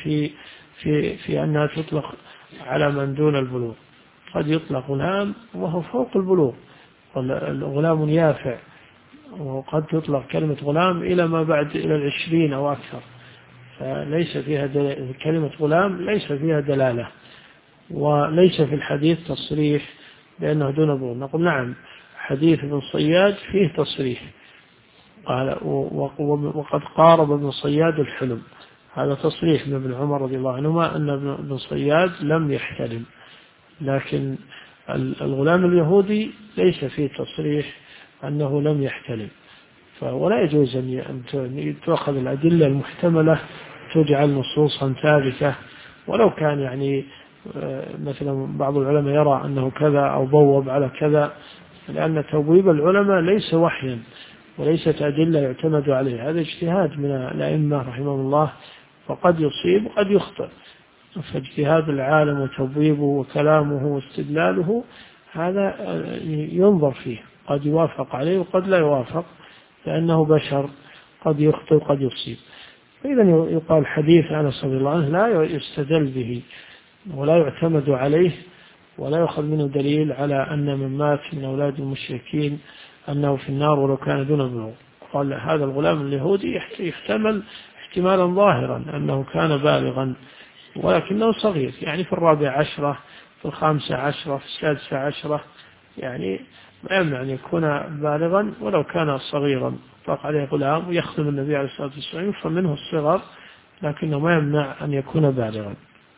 في أنها تطلق على من دون البلوغ. قد يطلق غلام وهو فوق البلوغ، غلام يافع، وقد تطلق كلمة غلام إلى ما بعد إلى 20 أو أكثر، فليس فيها كلمة غلام ليس فيها دلالة، وليس في الحديث تصريح بأنه دون البلوغ. نقول نعم، حديث ابن صياد فيه تصريح، قال وقد قارب ابن صياد الحلم، هذا تصريح من ابن عمر رضي الله عنهما أن ابن صياد لم يحتلم. لكن الغلام اليهودي ليس فيه تصريح أنه لم يحتلم، ولا يجوز أن تأخذ الأدلة المحتملة تجعل نصوصا ثابتة، ولو كان يعني مثلا بعض العلماء يرى أنه كذا أو بوب على كذا، لأن توبيب العلماء ليس وحيا وليست أدلة يعتمد عليه، هذا اجتهاد من الأئمة رحمه الله، فقد يصيب وقد يخطئ. فاجتهاد العالم وتوبيبه وكلامه واستدلاله هذا ينظر فيه، قد يوافق عليه وقد لا يوافق، لأنه بشر قد يخطئ وقد يصيب. فإذا يقال حديث أنس رضي الله عنه لا يستدل به ولا يعتمد عليه ولا يأخذ منه دليل على أن من مات من أولاد المشركين أنه في النار ولو كان دون البلوغ. قال هذا الغلام اليهودي يحتمل احتمالا ظاهرا أنه كان بالغا ولكنه صغير، يعني في 14، في 15، في 16، يعني ما يمنع أن يكون بالغا ولو كان صغيرا. طلق عليه غلام ويخدم النبي عليه الصلاة والسلام فمنه الصغر، لكنه ما يمنع أن يكون بالغا.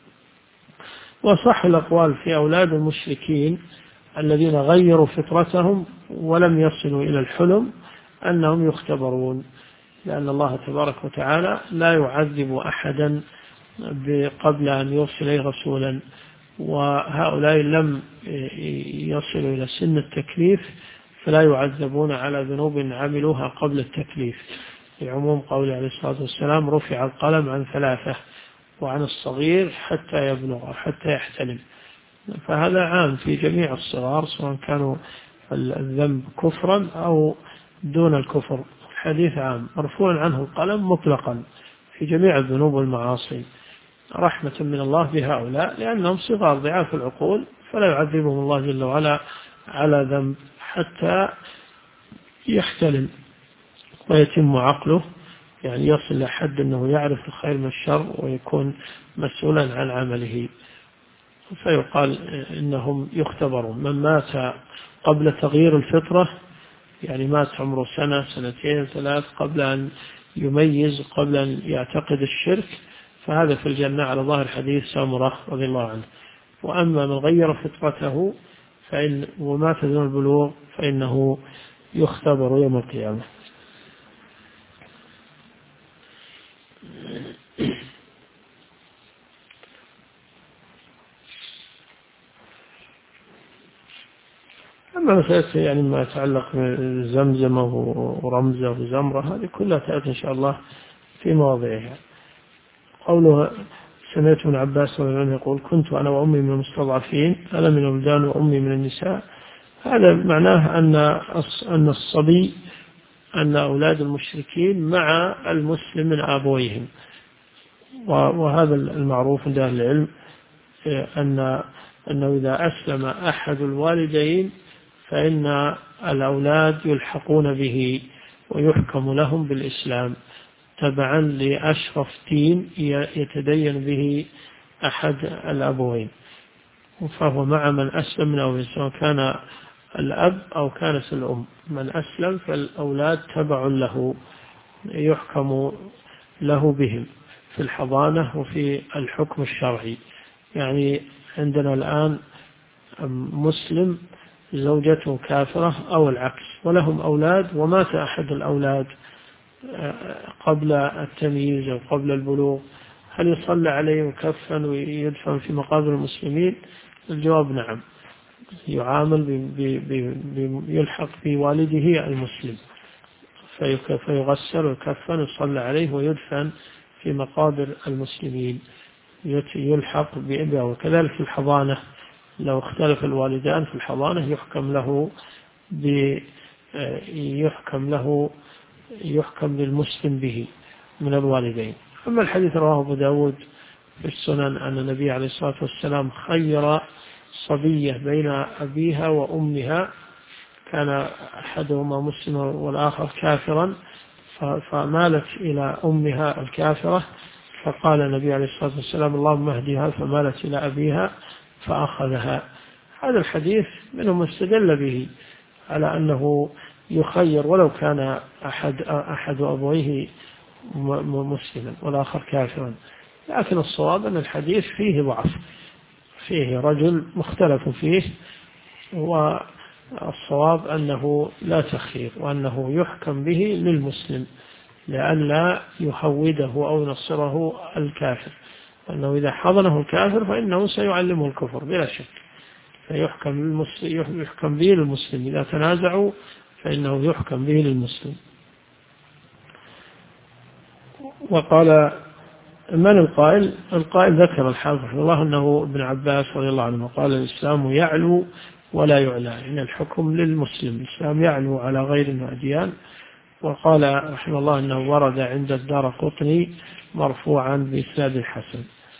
وصح الأقوال في أولاد المشركين الذين غيروا فطرتهم ولم يصلوا إلى الحلم أنهم يختبرون، لأن الله تبارك وتعالى لا يعذب أحدا قبل أن يرسل إليه رسولا، وهؤلاء لم يصلوا إلى سن التكليف فلا يعذبون على ذنوب عملوها قبل التكليف، لعموم قوله عليه الصلاة والسلام: رفع القلم عن 3، وعن الصغير حتى يبلغ حتى يحتلم. فهذا عام في جميع الصغار سواء كانوا الذنب كفرا أو دون الكفر. الحديث عام مرفوع عنه القلم مطلقا في جميع الذنوب والمعاصي، رحمة من الله بهؤلاء لأنهم صغار ضعاف العقول، فلا يعذبهم الله جل وعلا على ذنب حتى يحتلم ويتم عقله، يعني يصل لحد أنه يعرف الخير من الشر ويكون مسؤولا عن عمله، فيقال إنهم يختبرون. من مات قبل تغيير الفطرة، يعني مات عمره 1، 2، 3 قبل أن يميز، قبل أن يعتقد الشرك، فهذا في الجنة على ظاهر حديث سامرة رضي الله عنه. وأما من غير فطرته ومات دون البلوغ فإنه يختبر يوم القيامة. أما مسألة يعني ما يتعلق بزمزم ورمزة وزمرة هذه كلها تأتي إن شاء الله في مواضعها. قوله: سمعت ابن عباس رضي الله عنه يقول: كنت أنا وأمي من المستضعفين، أنا من الولدان وأمي من النساء. هذا معناه أن الصبي، أن أولاد المشركين مع المسلم من أبويهم، وهذا المعروف عند أهل العلم أنه إذا أسلم أحد الوالدين فإن الأولاد يلحقون به ويحكم لهم بالإسلام تبعا لأشرف دين يتدين به أحد الأبوين، فهو مع من أسلم من أولاد، سواء كان الأب أو كانت الأم. من أسلم فالأولاد تبع له يحكم له بهم في الحضانة وفي الحكم الشرعي. يعني عندنا الآن مسلم زوجته كافرة أو العكس ولهم أولاد، ومات أحد الأولاد قبل التمييز أو قبل البلوغ، هل يصلى عليه ويكفن ويدفن في مقابر المسلمين؟ الجواب نعم، يعامل يلحق بوالده المسلم فيغسل ويكفن ويصلى عليه ويدفن في مقابر المسلمين، يلحق بأبيه. وكذلك في الحضانة لو اختلف الوالدان في الحضانة يحكم للمسلم به من الوالدين. أما الحديث رواه أبو داود في السنن أن النبي عليه الصلاة والسلام خير صبية بين أبيها وأمها، كان أحدهما مسلما والآخر كافرا، فمالت إلى أمها الكافرة، فقال النبي عليه الصلاة والسلام: اللهم اهدها، فمالت إلى أبيها فأخذها. هذا الحديث منهم استدل به على أنه يخير ولو كان أحد أبويه مسلما والآخر كافرا، لكن الصواب أن الحديث فيه ضعف، فيه رجل مختلف فيه، والصواب أنه لا تخير وأنه يحكم به للمسلم لئلا يهوده أو ينصره الكافر، أنه إذا حضنه الكافر فإنه سيعلمه الكفر بلا شك، فيحكم به للمسلم. إذا تنازعوا فإنه يحكم به للمسلم. وقال: من القائل؟ القائل ذكر الحافظ الله أنه ابن عباس رضي الله عنه قال: الإسلام يعلو ولا يعلى، إن الحكم للمسلم، الإسلام يعلو على غير الأديان. وقال رحمه الله أنه ورد عند الدارقطني مرفوعا بإسناد الحسن.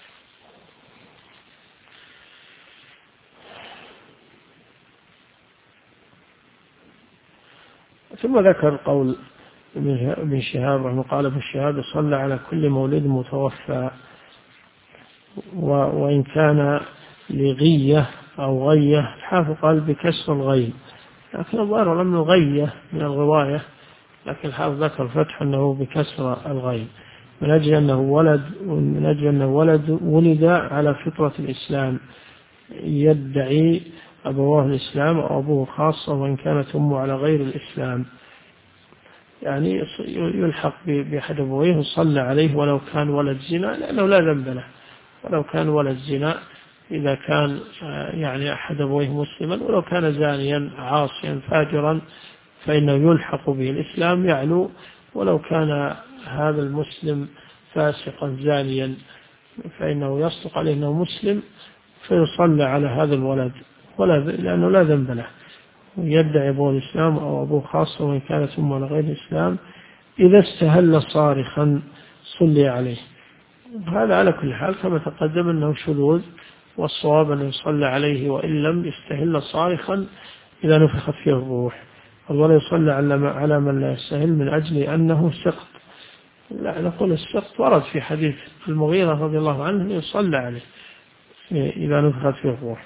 ثم ذكر قول ابن شهاب رحمه، قال: في الشهادة: صلى على كل مولود متوفى. وإن كان لغية أو غية الحافظ قال بكسر الغين، لكن الظاهر أنه غية من الغواية، لكن الحافظ ذكر الفتح أنه بكسر الغين من أجل أنه ولد على فطرة الإسلام، يدعي أبواه الإسلام أو أبوه خاصة وإن كانت أمه على غير الإسلام، يعني يلحق بأحد أبويه وصلى عليه ولو كان ولد زنا، لأنه لا ذنب له، ولو كان ولد زنا إذا كان يعني أحد أبويه مسلما، ولو كان زانيا عاصيا فاجرا فإنه يلحق به، الإسلام يعلو، ولو كان هذا المسلم فاسقا زانيا فإنه يصدق عليه أنه مسلم فيصلى على هذا الولد لأنه لا ذنب له، ويدعي أبوه الإسلام أو أبوه خاصة وإن كانت أمه على غير الإسلام، إذا استهل صارخا صلي عليه. هذا على كل حال كما تقدم أنه شذوذ، والصواب أن يصلى عليه وإن لم يستهل صارخا إذا نفخت فيه الروح، ولا يصلى على من لا يستهل من أجل أنه سقط. لا نقول السقط ورد في حديث المغيرة رضي الله عنه أن يصلى عليه إذا نفخت فيه الروح.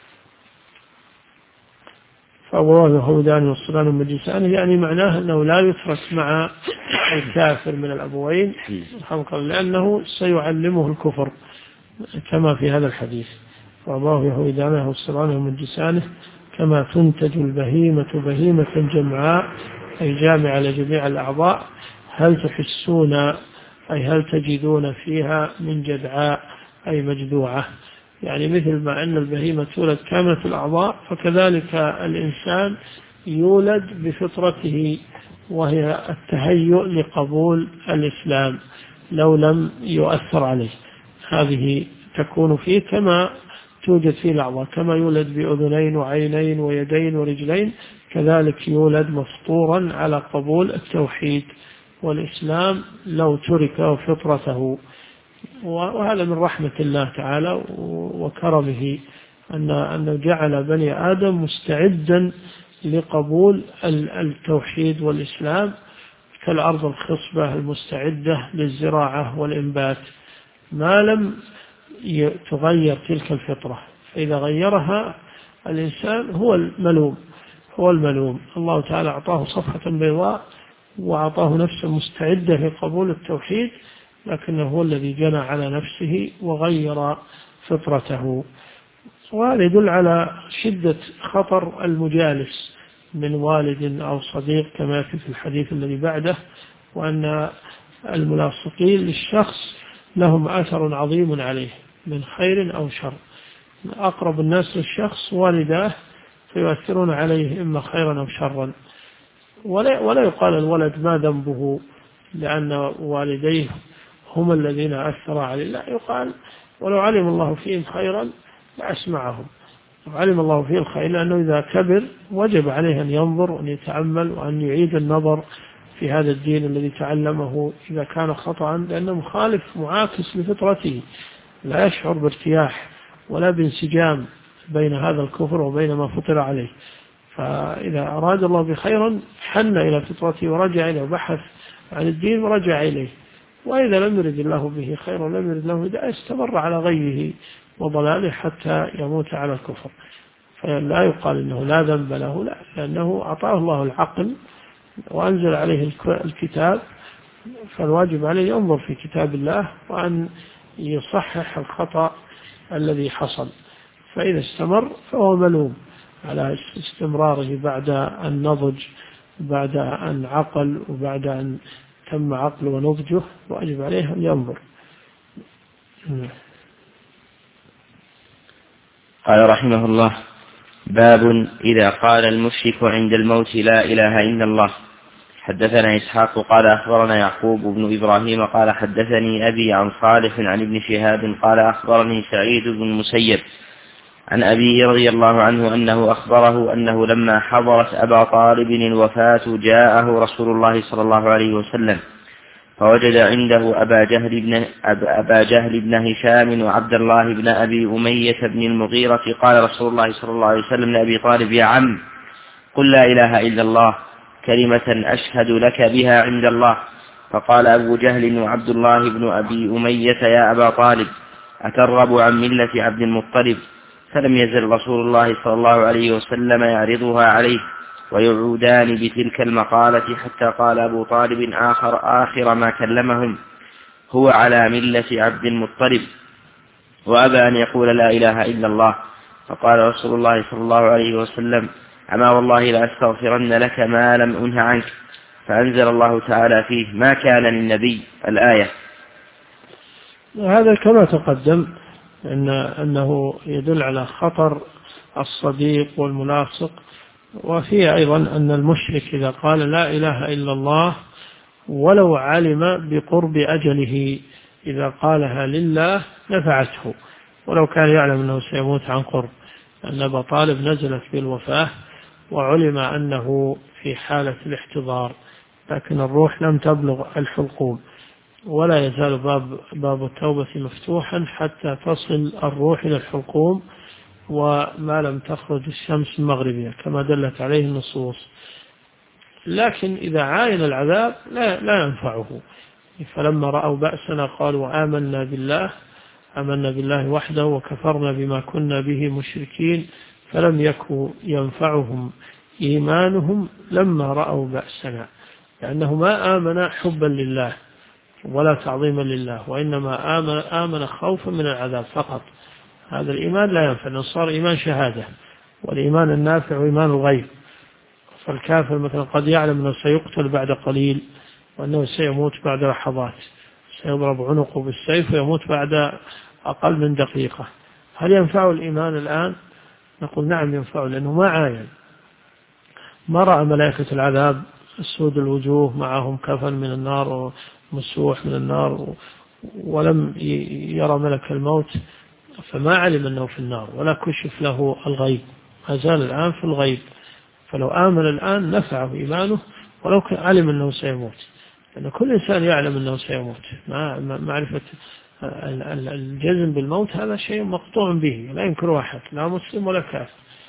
فأبواه يهودان والصلان مجوسان، يعني معناه أنه لا يترك مع الكافر من الأبوين لأنه سيعلمه الكفر كما في هذا الحديث، وأبواه يهودان والصلان مجوسانه كما تنتج البهيمة بهيمة جمعاء، أي جامعة لجميع الأعضاء، هل تحسون أي هل تجدون فيها من جدعاء أي مجدوعة، يعني مثل ما أن البهيمة تولد كاملة الأعضاء فكذلك الإنسان يولد بفطرته وهي التهيؤ لقبول الإسلام لو لم يؤثر عليه، هذه تكون فيه كما توجد فيه الأعضاء، كما يولد بأذنين وعينين ويدين ورجلين كذلك يولد مفطورا على قبول التوحيد والإسلام لو ترك فطرته. وهذا من رحمة الله تعالى وكرمه أنه جعل بني آدم مستعدا لقبول التوحيد والإسلام كالأرض الخصبة المستعدة للزراعة والإنبات ما لم تغير تلك الفطرة، فإذا غيرها الإنسان هو الملوم. الله تعالى أعطاه صفحة بيضاء وأعطاه نفسا مستعدة لقبول التوحيد، لكنه هو الذي جنى على نفسه وغير فطرته. وهذا يدل على شدة خطر المجالس من والد أو صديق كما في الحديث الذي بعده، وأن الملاصقين للشخص لهم أثر عظيم عليه من خير أو شر. أقرب الناس للشخص والداه فيؤثرون عليه إما خيرا أو شرا، ولا يقال الولد ما ذنبه لأن والديه هم الذين أثر عليه، لا يقال ولو علم الله فيهم خيرا لأسمعهم، علم الله فيه الخير، لأنه إذا كبر وجب عليه أن ينظر وأن يتأمل وأن يعيد النظر في هذا الدين الذي تعلمه إذا كان خطأ، لأنه مخالف معاكس لفطرته، لا يشعر بارتياح ولا بانسجام بين هذا الكفر وبين ما فطر عليه. فإذا أراد الله بخيرا حن إلى فطرته ورجع إليه وبحث عن الدين ورجع إليه، وإذا لم يرد الله به خير ولم يرد له هداية استمر على غيه وضلاله حتى يموت على الكفر. فلا يقال إنه لا ذنب له، لا، لأنه أعطاه الله العقل وأنزل عليه الكتاب، فالواجب عليه ينظر في كتاب الله وأن يصحح الخطأ الذي حصل، فإذا استمر فهو ملوم على استمراره بعد أن نضج، بعد أن عقل، وبعد أن تم عقله ونضجه، واجب عليه أن ينظر. قال رحمه الله: باب إذا قال المشرك عند الموت لا إله إلا الله. حدثنا إسحاق قال أخبرنا يعقوب بن إبراهيم قال حدثني أبي عن صالح عن ابن شهاب قال أخبرني سعيد بن المسيب عن أبي رضي الله عنه أنه أخبره أنه لما حضرت أبا طالب الوفاة جاءه رسول الله صلى الله عليه وسلم فوجد عنده أبا جهل بن هشام وعبد الله بن أبي أمية بن المغيرة. قال رسول الله صلى الله عليه وسلم لأبي طالب: يا عم، قل لا إله إلا الله كلمة أشهد لك بها عند الله. فقال أبو جهل وعبد الله بن أبي أمية: يا أبا طالب، أترغب عن ملة عبد المطلب؟ فلم يزل رسول الله صلى الله عليه وسلم يعرضها عليه ويعودان بتلك المقالة حتى قال أبو طالب آخر ما كلمهم: هو على ملة عبد المطلب، وأبى أن يقول لا إله إلا الله. فقال رسول الله صلى الله عليه وسلم: أما والله لأستغفرن لك ما لم أنه عنك. فأنزل الله تعالى فيه: ما كان للنبي، الآية. هذا كما تقدم أنه يدل على خطر الصديق والملاصق، وفيه أيضا أن المشرك إذا قال لا إله إلا الله ولو علم بقرب أجله إذا قالها لله نفعته، ولو كان يعلم أنه سيموت عن قرب. أن أبا طالب نزلت بالوفاة وعلم أنه في حالة الاحتضار، لكن الروح لم تبلغ الحلقوم، ولا يزال باب التوبة مفتوحا حتى تصل الروح إلى الحلقوم وما لم تخرج الشمس المغربية كما دلت عليه النصوص. لكن إذا عاين العذاب لا ينفعه. فلما رأوا بأسنا قالوا آمنا بالله وحده وكفرنا بما كنا به مشركين، فلم يكن ينفعهم إيمانهم لما رأوا بأسنا، لأنه ما آمن حبا لله ولا تعظيما لله، وإنما آمن خوفا من العذاب فقط. هذا الإيمان لا ينفع، صار إيمان شهادة، والإيمان النافع إيمان الغيب. فالكافر مثلا قد يعلم أنه سيقتل بعد قليل وأنه سيموت بعد لحظات، سيضرب عنقه بالسيف ويموت بعد أقل من دقيقة. هل ينفع الإيمان الآن؟ نقول نعم ينفع، لأنه ما عاين، ما رأى ملائكة العذاب السود الوجوه معهم كفن من النار ومسوح من النار، ولم يرى ملك الموت، فما علم أنه في النار ولا كشف له الغيب، ما زال الآن في الغيب. فلو آمن الآن نفعه إيمانه ولو علم أنه سيموت، لأن كل إنسان يعلم أنه سيموت. معرفة الجزم بالموت هذا شيء مقطوع به لا ينكره أحد، لا مسلم ولا كافر.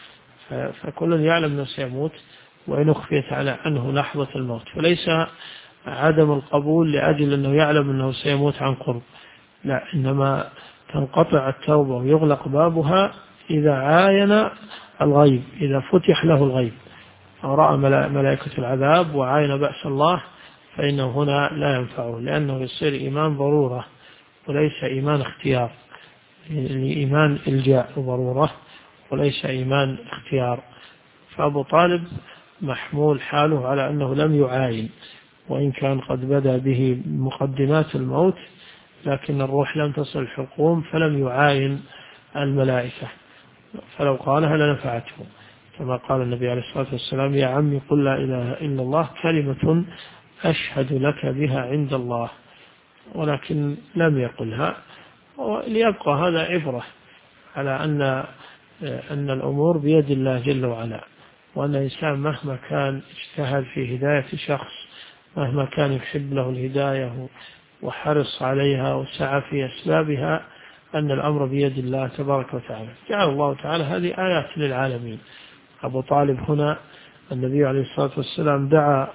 فكل يعلم أنه سيموت وإن أخفيت عنه لحظة الموت. فليس عدم القبول لأجل أنه يعلم أنه سيموت عن قرب، لا، إنما تنقطع التوبة ويغلق بابها إذا عاين الغيب، إذا فتح له الغيب أو رأى ملائكة العذاب وعاين بأس الله، فإنه هنا لا ينفعه، لأنه يصير إيمان ضرورة وليس إيمان اختيار. الإيمان إلجاء ضرورة وليس إيمان اختيار. فأبو طالب محمول حاله على أنه لم يعاين، وإن كان قد بدأ به مقدمات الموت، لكن الروح لم تصل الحلقوم فلم يعاين الملائكة، فلو قالها لنفعته، كما قال النبي عليه الصلاة والسلام: يا عمي قل لا إله إلا الله كلمة أشهد لك بها عند الله، ولكن لم يقلها. وليبقى هذا عبرة على أن الأمور بيد الله جل وعلا، وأن الإنسان مهما كان اجتهد في هداية شخص، مهما كان يحب له الهداية وحرص عليها وسعى في أسبابها، أن الأمر بيد الله تبارك وتعالى. جعل الله تعالى هذه آيات للعالمين. أبو طالب هنا النبي عليه الصلاة والسلام دعا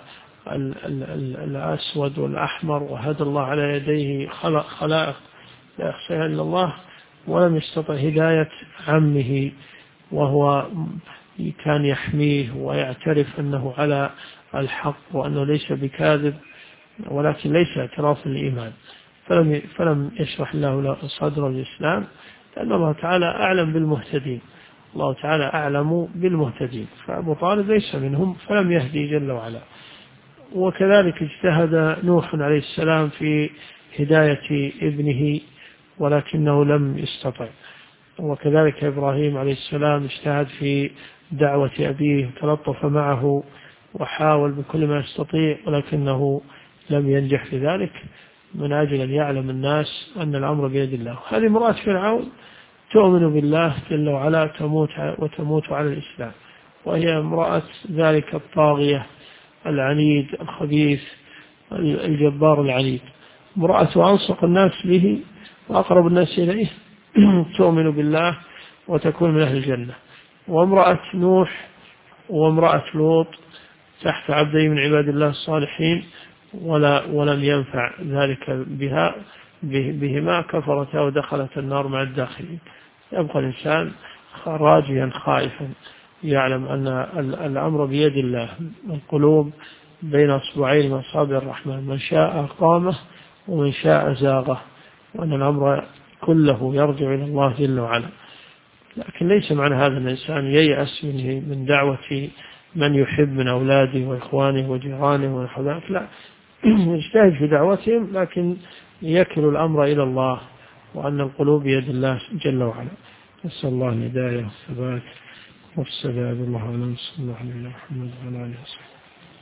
الأسود والأحمر وهدى الله على يديه خلائق لا يخشاها إلا الله، ولم يستطع هداية عمه وهو كان يحميه ويعترف أنه على الحق وأنه ليس بكاذب، ولكن ليس اعتراف الإيمان. فلم يشرح له صدر الإسلام، لأن الله تعالى أعلم بالمهتدين، الله تعالى أعلم بالمهتدين، فأبو طالب ليس منهم فلم يهدي جل وعلا. وكذلك اجتهد نوح عليه السلام في هداية ابنه ولكنه لم يستطع، وكذلك إبراهيم عليه السلام اجتهد في دعوة أبيه، تلطف معه وحاول بكل ما يستطيع ولكنه لم ينجح في ذلك، من أجل أن يعلم الناس أن الأمر بيد الله. هذه امرأة فرعون تؤمن بالله جل وعلا وتموت على الإسلام، وهي امرأة ذلك الطاغية العنيد الخبيث الجبار العنيد، امرأة أنصق الناس به وأقرب الناس إليه تؤمن بالله وتكون من أهل الجنة. وامرأة نوح وامرأة لوط تحت عبدين من عباد الله الصالحين ولم ينفع ذلك بها، بهما كفرتا ودخلت النار مع الداخلين. يبقى الإنسان راجيا خائفا يعلم أن الأمر بيد الله، القلوب بين أصبعين من أصابع الرحمن، من شاء قامه ومن شاء زاغه، وأن الأمر كله يرجع إلى الله جل وعلا. لكن ليس معنى هذا الإنسان ييأس من دعوة من يحب من أولاده وإخوانه وجيرانه ونحو ذلك، لا، يجتهد في دعوتهم لكن يكل الأمر إلى الله، وأن القلوب بيد الله جل وعلا. نسأل الله الهداية والثبات والسداد. الله أعلم. صلى الله عليه محمد وعلى آله وصحبه.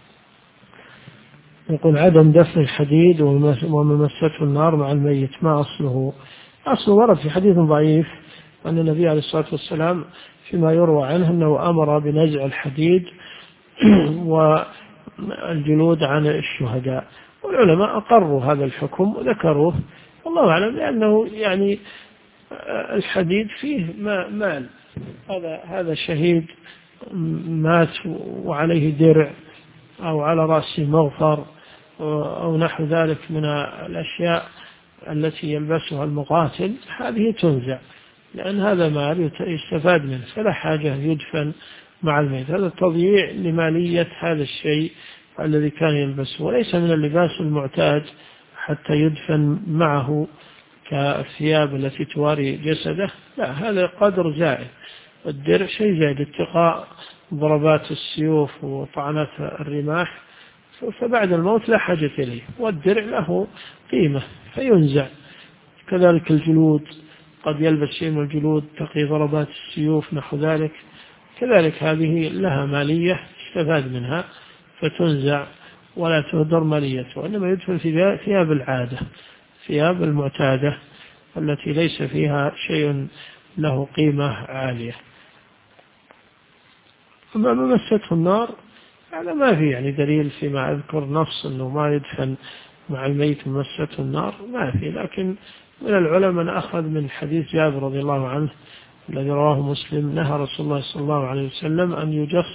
يقول عدم دفن الحديد وممسته النار مع الميت، ما أصله؟ أصله ورد في حديث ضعيف أن النبي عليه الصلاة والسلام فيما يروى عنه أنه أمر بنزع الحديد والجلود عن الشهداء، والعلماء أقروا هذا الحكم وذكروه، والله أعلم، لأنه يعني الحديد فيه مال، هذا شهيد مات وعليه درع أو على رأسه مغفر أو نحو ذلك من الأشياء التي يلبسها المقاتل، هذه تنزع، لأن هذا مال يستفاد منه، فلا حاجة يدفن مع الميت. هذا تضييع لمالية هذا الشيء الذي كان يلبسه، وليس من اللباس المعتاد حتى يدفن معه كالثياب التي تواري جسده، لا، هذا قدر زائد. الدرع شيء زائد، اتقاء ضربات السيوف وطعنات الرماح، فبعد الموت لا حاجة إليه، والدرع له قيمة فينزع. كذلك الجلود، قد يلبس شيء من الجلود تقي ضربات السيوف نحو ذلك، كذلك هذه لها مالية استفاد منها فتنزع ولا تهدر ماليته، وإنما يدفن في ثياب العادة، ثياب المعتادة التي ليس فيها شيء له قيمة عالية. أما مسته النار هذا ما في يعني دليل فيما أذكر نص أنه ما يدفن مع الميت مسته النار، ما في، لكن من العلماء من أخذ من حديث جابر رضي الله عنه الذي رواه مسلم، نهى رسول الله صلى الله عليه وسلم أن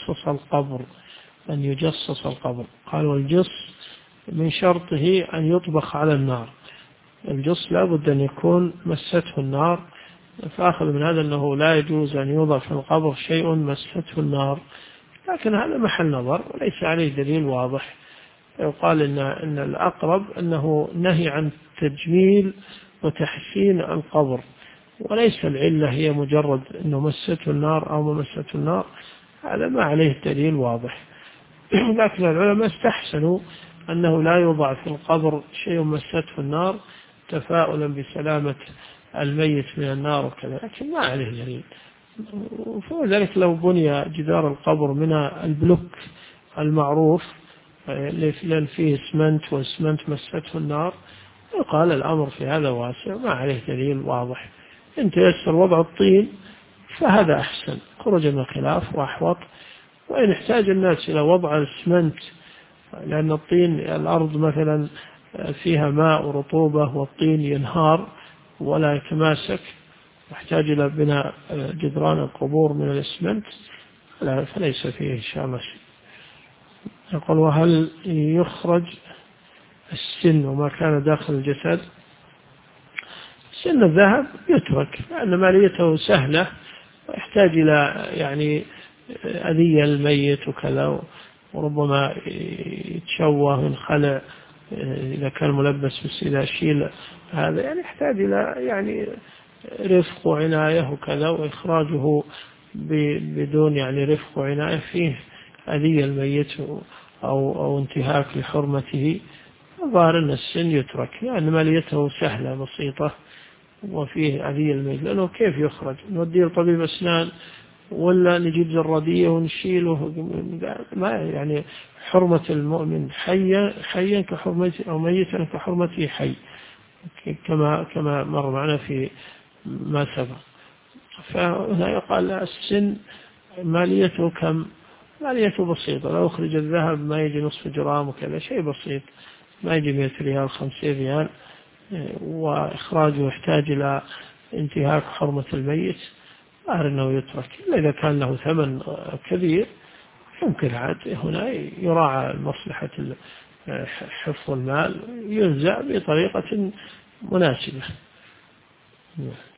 يجصص القبر، قال والجص من شرطه أن يطبخ على النار، الجص لا بد أن يكون مسته النار، فأخذ من هذا أنه لا يجوز أن يوضع في القبر شيء مسته النار، لكن هذا محل نظر وليس عليه دليل واضح. يقال إن الأقرب أنه نهي عن تجميل وتحسين القبر، وليس العلة هي مجرد أنه مسته النار أو ما مسته النار، هذا ما عليه دليل واضح. لكن العلماء استحسنوا أنه لا يوضع في القبر شيء مسته النار تفاؤلا بسلامة الميت من النار وكذا، لكن ما عليه دليل. فذلك لو بني جدار القبر من البلوك المعروف لأن فيه اسمنت واسمنت مسته النار، يقال الأمر في هذا واسع، ما عليه دليل واضح. إن تيسر وضع الطين فهذا أحسن، خرج من الخلاف وأحوط. وإن احتاج الناس إلى وضع الاسمنت، لأن الطين الأرض مثلا فيها ماء ورطوبة والطين ينهار ولا يتماسك، يحتاج إلى بناء جدران القبور من الاسمنت، فليس فيه إن شاء الله شيء. يقول وهل يخرج السن وما كان داخل الجسد؟ سن الذهب يترك لأن ماليته سهلة، ويحتاج إلى يعني أذية الميت وكذا، وربما يتشوه وينخلع إذا كان ملبس بالسلاح شيل هذا، يعني يحتاج إلى يعني رفق وعناية وكذا، وإخراجه بدون يعني رفق وعناية فيه أذية الميت أو انتهاك لحرمته. ظاهر أن السن يترك لأن ماليته سهلة بسيطة وفيه أذية الميت، لأنه كيف يخرج؟ نوديه لطبيب أسنان ولا نجيب زرادية ونشيله؟ ما يعني حرمة المؤمن حيا كحرمته أو ميتا كحرمته حي، كما مر معنا في ما سبق. فهنا يقال السن ماليته كم؟ ماليته بسيطة، لو أخرج الذهب ما يجي نصف جرام وكذا، شيء بسيط، ما يجي 100 ريال 50 ريال، وإخراجه يحتاج إلى انتهاك حرمة الميت، ظاهر أنه يترك. إلا إذا كان له ثمن كبير يمكن عاد هنا يراعى مصلحة حفظ المال، ينزع بطريقة مناسبة.